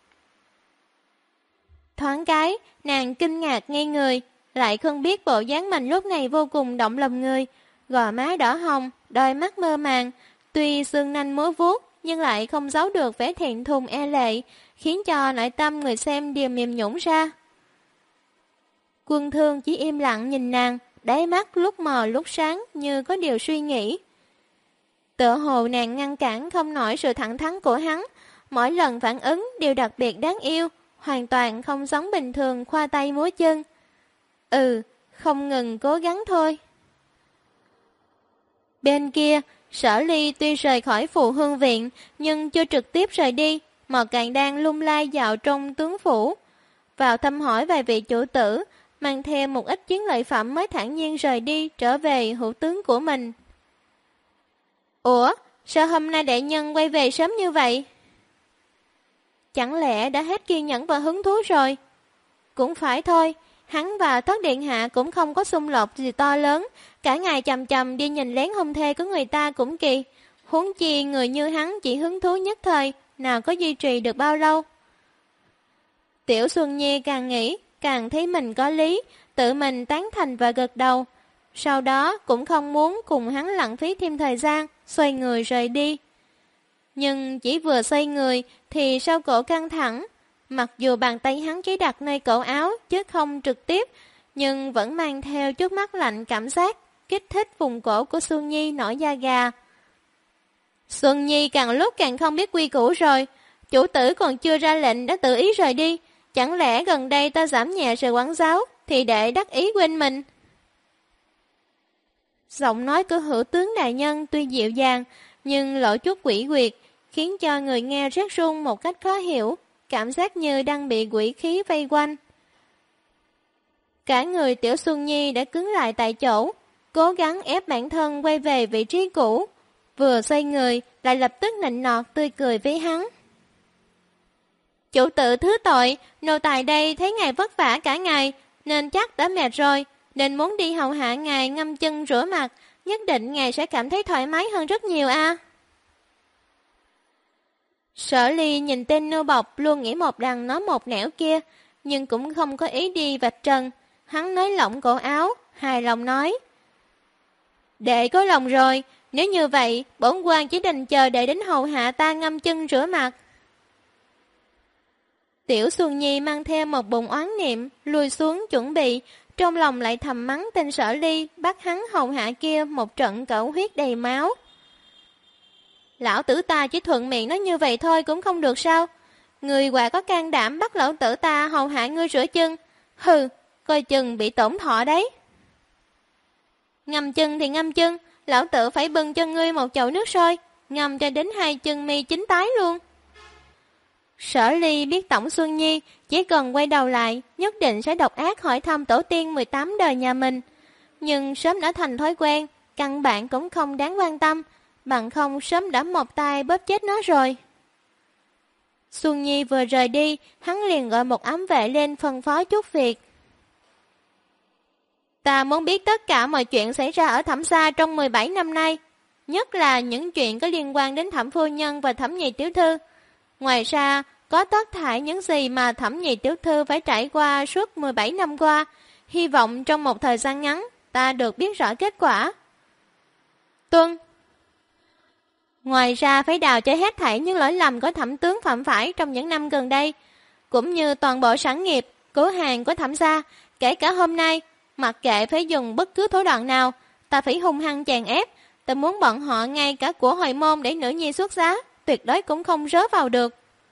Thoáng cái, nàng kinh ngạc ngây người, lại không biết bộ dáng mình lúc này vô cùng động lòng người, gò má đỏ hồng, đôi mắt mơ màng, tuy xương nanh múa vuốt nhưng lại không giấu được vẻ thẹn thùng e lệ, khiến cho nội tâm người xem đều mềm nhũn ra. Quân Thương chỉ im lặng nhìn nàng, đáy mắt lúc mờ lúc sáng như có điều suy nghĩ. Tựa hồ nàng ngăn cản không nổi sự thẳng thắn của hắn, mỗi lần phản ứng đều đặc biệt đáng yêu, hoàn toàn không giống bình thường khoa tay múa chân. Không ngừng cố gắng thôi. Bên kia, Sở Ly tuy rời khỏi Phù Hương Viện, nhưng chưa trực tiếp rời đi, mà càng đang lung lay dạo trong tướng phủ. Vào thăm hỏi vài vị chủ tử, mang theo một ít chiến lợi phẩm mới thản nhiên rời đi trở về hữu tướng của mình. Ủa, sao hôm nay đại nhân quay về sớm như vậy? Chẳng lẽ đã hết kiên nhẫn và hứng thú rồi? Cũng phải thôi, hắn và Thất Điện Hạ cũng không có xung đột gì to lớn, cả ngày chằm chằm đi nhìn lén hôn thê của người ta cũng kỳ. Huống chi người như hắn chỉ hứng thú nhất thời, nào có duy trì được bao lâu. Tiểu Xuân Nhi càng nghĩ, càng thấy mình có lý, tự mình tán thành và gật đầu. Sau đó cũng không muốn cùng hắn lãng phí thêm thời gian, xoay người rời đi. Nhưng chỉ vừa xoay người thì sau cổ căng thẳng, mặc dù bàn tay hắn chỉ đặt nơi cổ áo chứ không trực tiếp, nhưng vẫn mang theo chút mắt lạnh cảm giác, kích thích vùng cổ của Xuân Nhi nổi da gà. Xuân Nhi càng lúc càng không biết quy củ rồi, chủ tử còn chưa ra lệnh đã tự ý rời đi, chẳng lẽ gần đây ta giảm nhẹ sự quản giáo thì để đắc ý quên mình. Giọng nói của hữu tướng đại nhân tuy dịu dàng, nhưng lộ chút quỷ quyệt, khiến cho người nghe rét run một cách khó hiểu, cảm giác như đang bị quỷ khí vây quanh. Cả người Tiểu Xuân Nhi đã cứng lại tại chỗ, cố gắng ép bản thân quay về vị trí cũ, vừa xoay người lại lập tức nịnh nọt tươi cười với hắn. Chủ tử thứ tội, nô tài đây thấy ngài vất vả cả ngày, nên chắc đã mệt rồi, nên muốn đi hầu hạ ngài ngâm chân rửa mặt, nhất định ngài sẽ cảm thấy thoải mái hơn rất nhiều a. Sở Ly nhìn tên nô bộc luôn nghĩ một đằng nói một nẻo kia, nhưng cũng không có ý đi vạch trần. Hắn nới lỏng cổ áo, hài lòng nói: Đệ có lòng rồi, nếu như vậy, bổn quan chỉ định chờ đệ đến hầu hạ ta ngâm chân rửa mặt. Tiểu Xuân Nhi mang theo một bụng oán niệm, lùi xuống chuẩn bị, trong lòng lại thầm mắng tên Sở Ly bắt hắn hầu hạ kia một trận cẩu huyết đầy máu. Lão tử ta chỉ thuận miệng nói như vậy thôi cũng không được sao? Người quả có can đảm bắt lão tử ta hầu hạ ngươi rửa chân. Hừ, coi chừng bị tổn thọ đấy. Ngâm chân thì ngâm chân, lão tử phải bưng cho ngươi một chậu nước sôi, ngâm cho đến hai chân mi chín tái luôn. Sở Ly biết Tổng Xuân Nhi chỉ cần quay đầu lại nhất định sẽ độc ác hỏi thăm tổ tiên 18 đời nhà mình. Nhưng sớm đã thành thói quen, căn bản cũng không đáng quan tâm, bằng không sớm đã một tay bóp chết nó rồi. Xuân Nhi vừa rời đi, hắn liền gọi một ám vệ lên phân phó chút việc. Ta muốn biết tất cả mọi chuyện xảy ra ở Thẩm gia trong 17 năm nay, nhất là những chuyện có liên quan đến Thẩm phu nhân và Thẩm nhị tiểu thư. Ngoài ra, có tất thảy những gì mà Thẩm nhị tiểu thư phải trải qua suốt 17 năm qua, hy vọng trong một thời gian ngắn, ta được biết rõ kết quả. Tuân. Ngoài ra phải đào cho hết thảy những lỗi lầm của Thẩm tướng phạm phải trong những năm gần đây, cũng như toàn bộ sản nghiệp, cửa hàng của Thẩm gia, kể cả hôm nay, mặc kệ phải dùng bất cứ thủ đoạn nào, ta phải hung hăng chèn ép, ta muốn bọn họ ngay cả của hồi môn để nữ nhi xuất giá, tuyệt đối cũng không rớ vào được.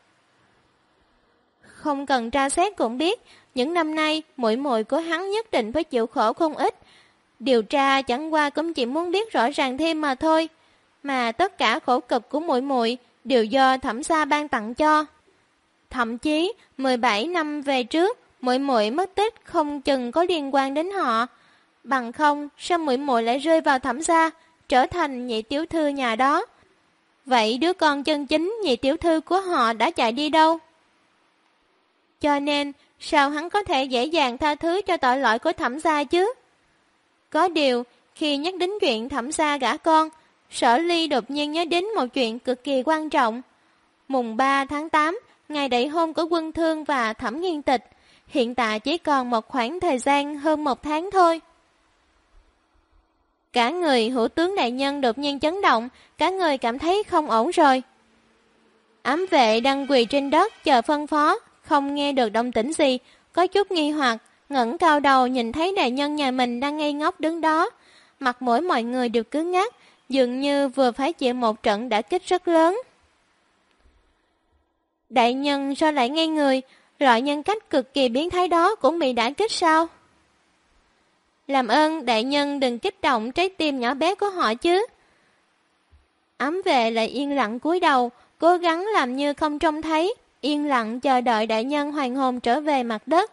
Không cần tra xét cũng biết, những năm nay muội muội của hắn nhất định phải chịu khổ không ít. Điều tra chẳng qua cũng chỉ muốn biết rõ ràng thêm mà thôi, mà tất cả khổ cực của muội muội đều do Thẩm gia ban tặng cho. Thậm chí 17 năm về trước, muội muội mất tích không chừng có liên quan đến họ, bằng không sao muội muội lại rơi vào Thẩm gia, trở thành nhị tiểu thư nhà đó. Vậy đứa con chân chính nhị tiểu thư của họ đã chạy đi đâu? Cho nên, sao hắn có thể dễ dàng tha thứ cho tội lỗi của Thẩm gia chứ? Có điều, khi nhắc đến chuyện Thẩm gia gả con, Sở Ly đột nhiên nhớ đến một chuyện cực kỳ quan trọng. Mùng 3 tháng 8, ngày đại hôn của Quân Thương và Thẩm Nghiên Tịch, hiện tại chỉ còn một khoảng thời gian hơn 1 tháng thôi. Cả người hữu tướng đại nhân đột nhiên chấn động, cả người cảm thấy không ổn rồi. Ám vệ đang quỳ trên đất chờ phân phó, không nghe được động tĩnh gì, có chút nghi hoặc, ngẩng cao đầu nhìn thấy đại nhân nhà mình đang ngây ngốc đứng đó. Mặt mũi mọi người đều cứng ngắc, dường như vừa phải chịu một trận đả kích rất lớn. Đại nhân sao lại ngây người, loại nhân cách cực kỳ biến thái đó cũng bị đả kích sao? Làm ơn đại nhân đừng kích động trái tim nhỏ bé của họ chứ. Ám vệ lại yên lặng cúi đầu, cố gắng làm như không trông thấy, yên lặng chờ đợi đại nhân hoàn hồn trở về mặt đất.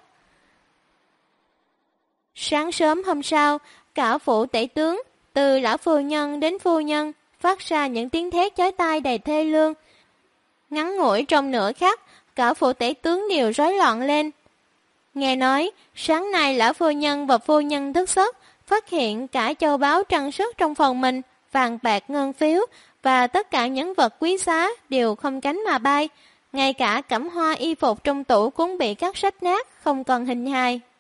Sáng sớm hôm sau, cả phủ tể tướng, từ lão phu nhân đến phu nhân, phát ra những tiếng thét chói tai đầy thê lương. Ngắn ngủi trong nửa khắc, cả phủ tể tướng đều rối loạn lên. Nghe nói, sáng nay lão phu nhân và phu nhân thức giấc, phát hiện cả châu báu trang sức trong phòng mình, vàng bạc ngân phiếu và tất cả những vật quý giá đều không cánh mà bay. Ngay cả cẩm hoa y phục trong tủ cũng bị cắt rách nát, không còn hình hài.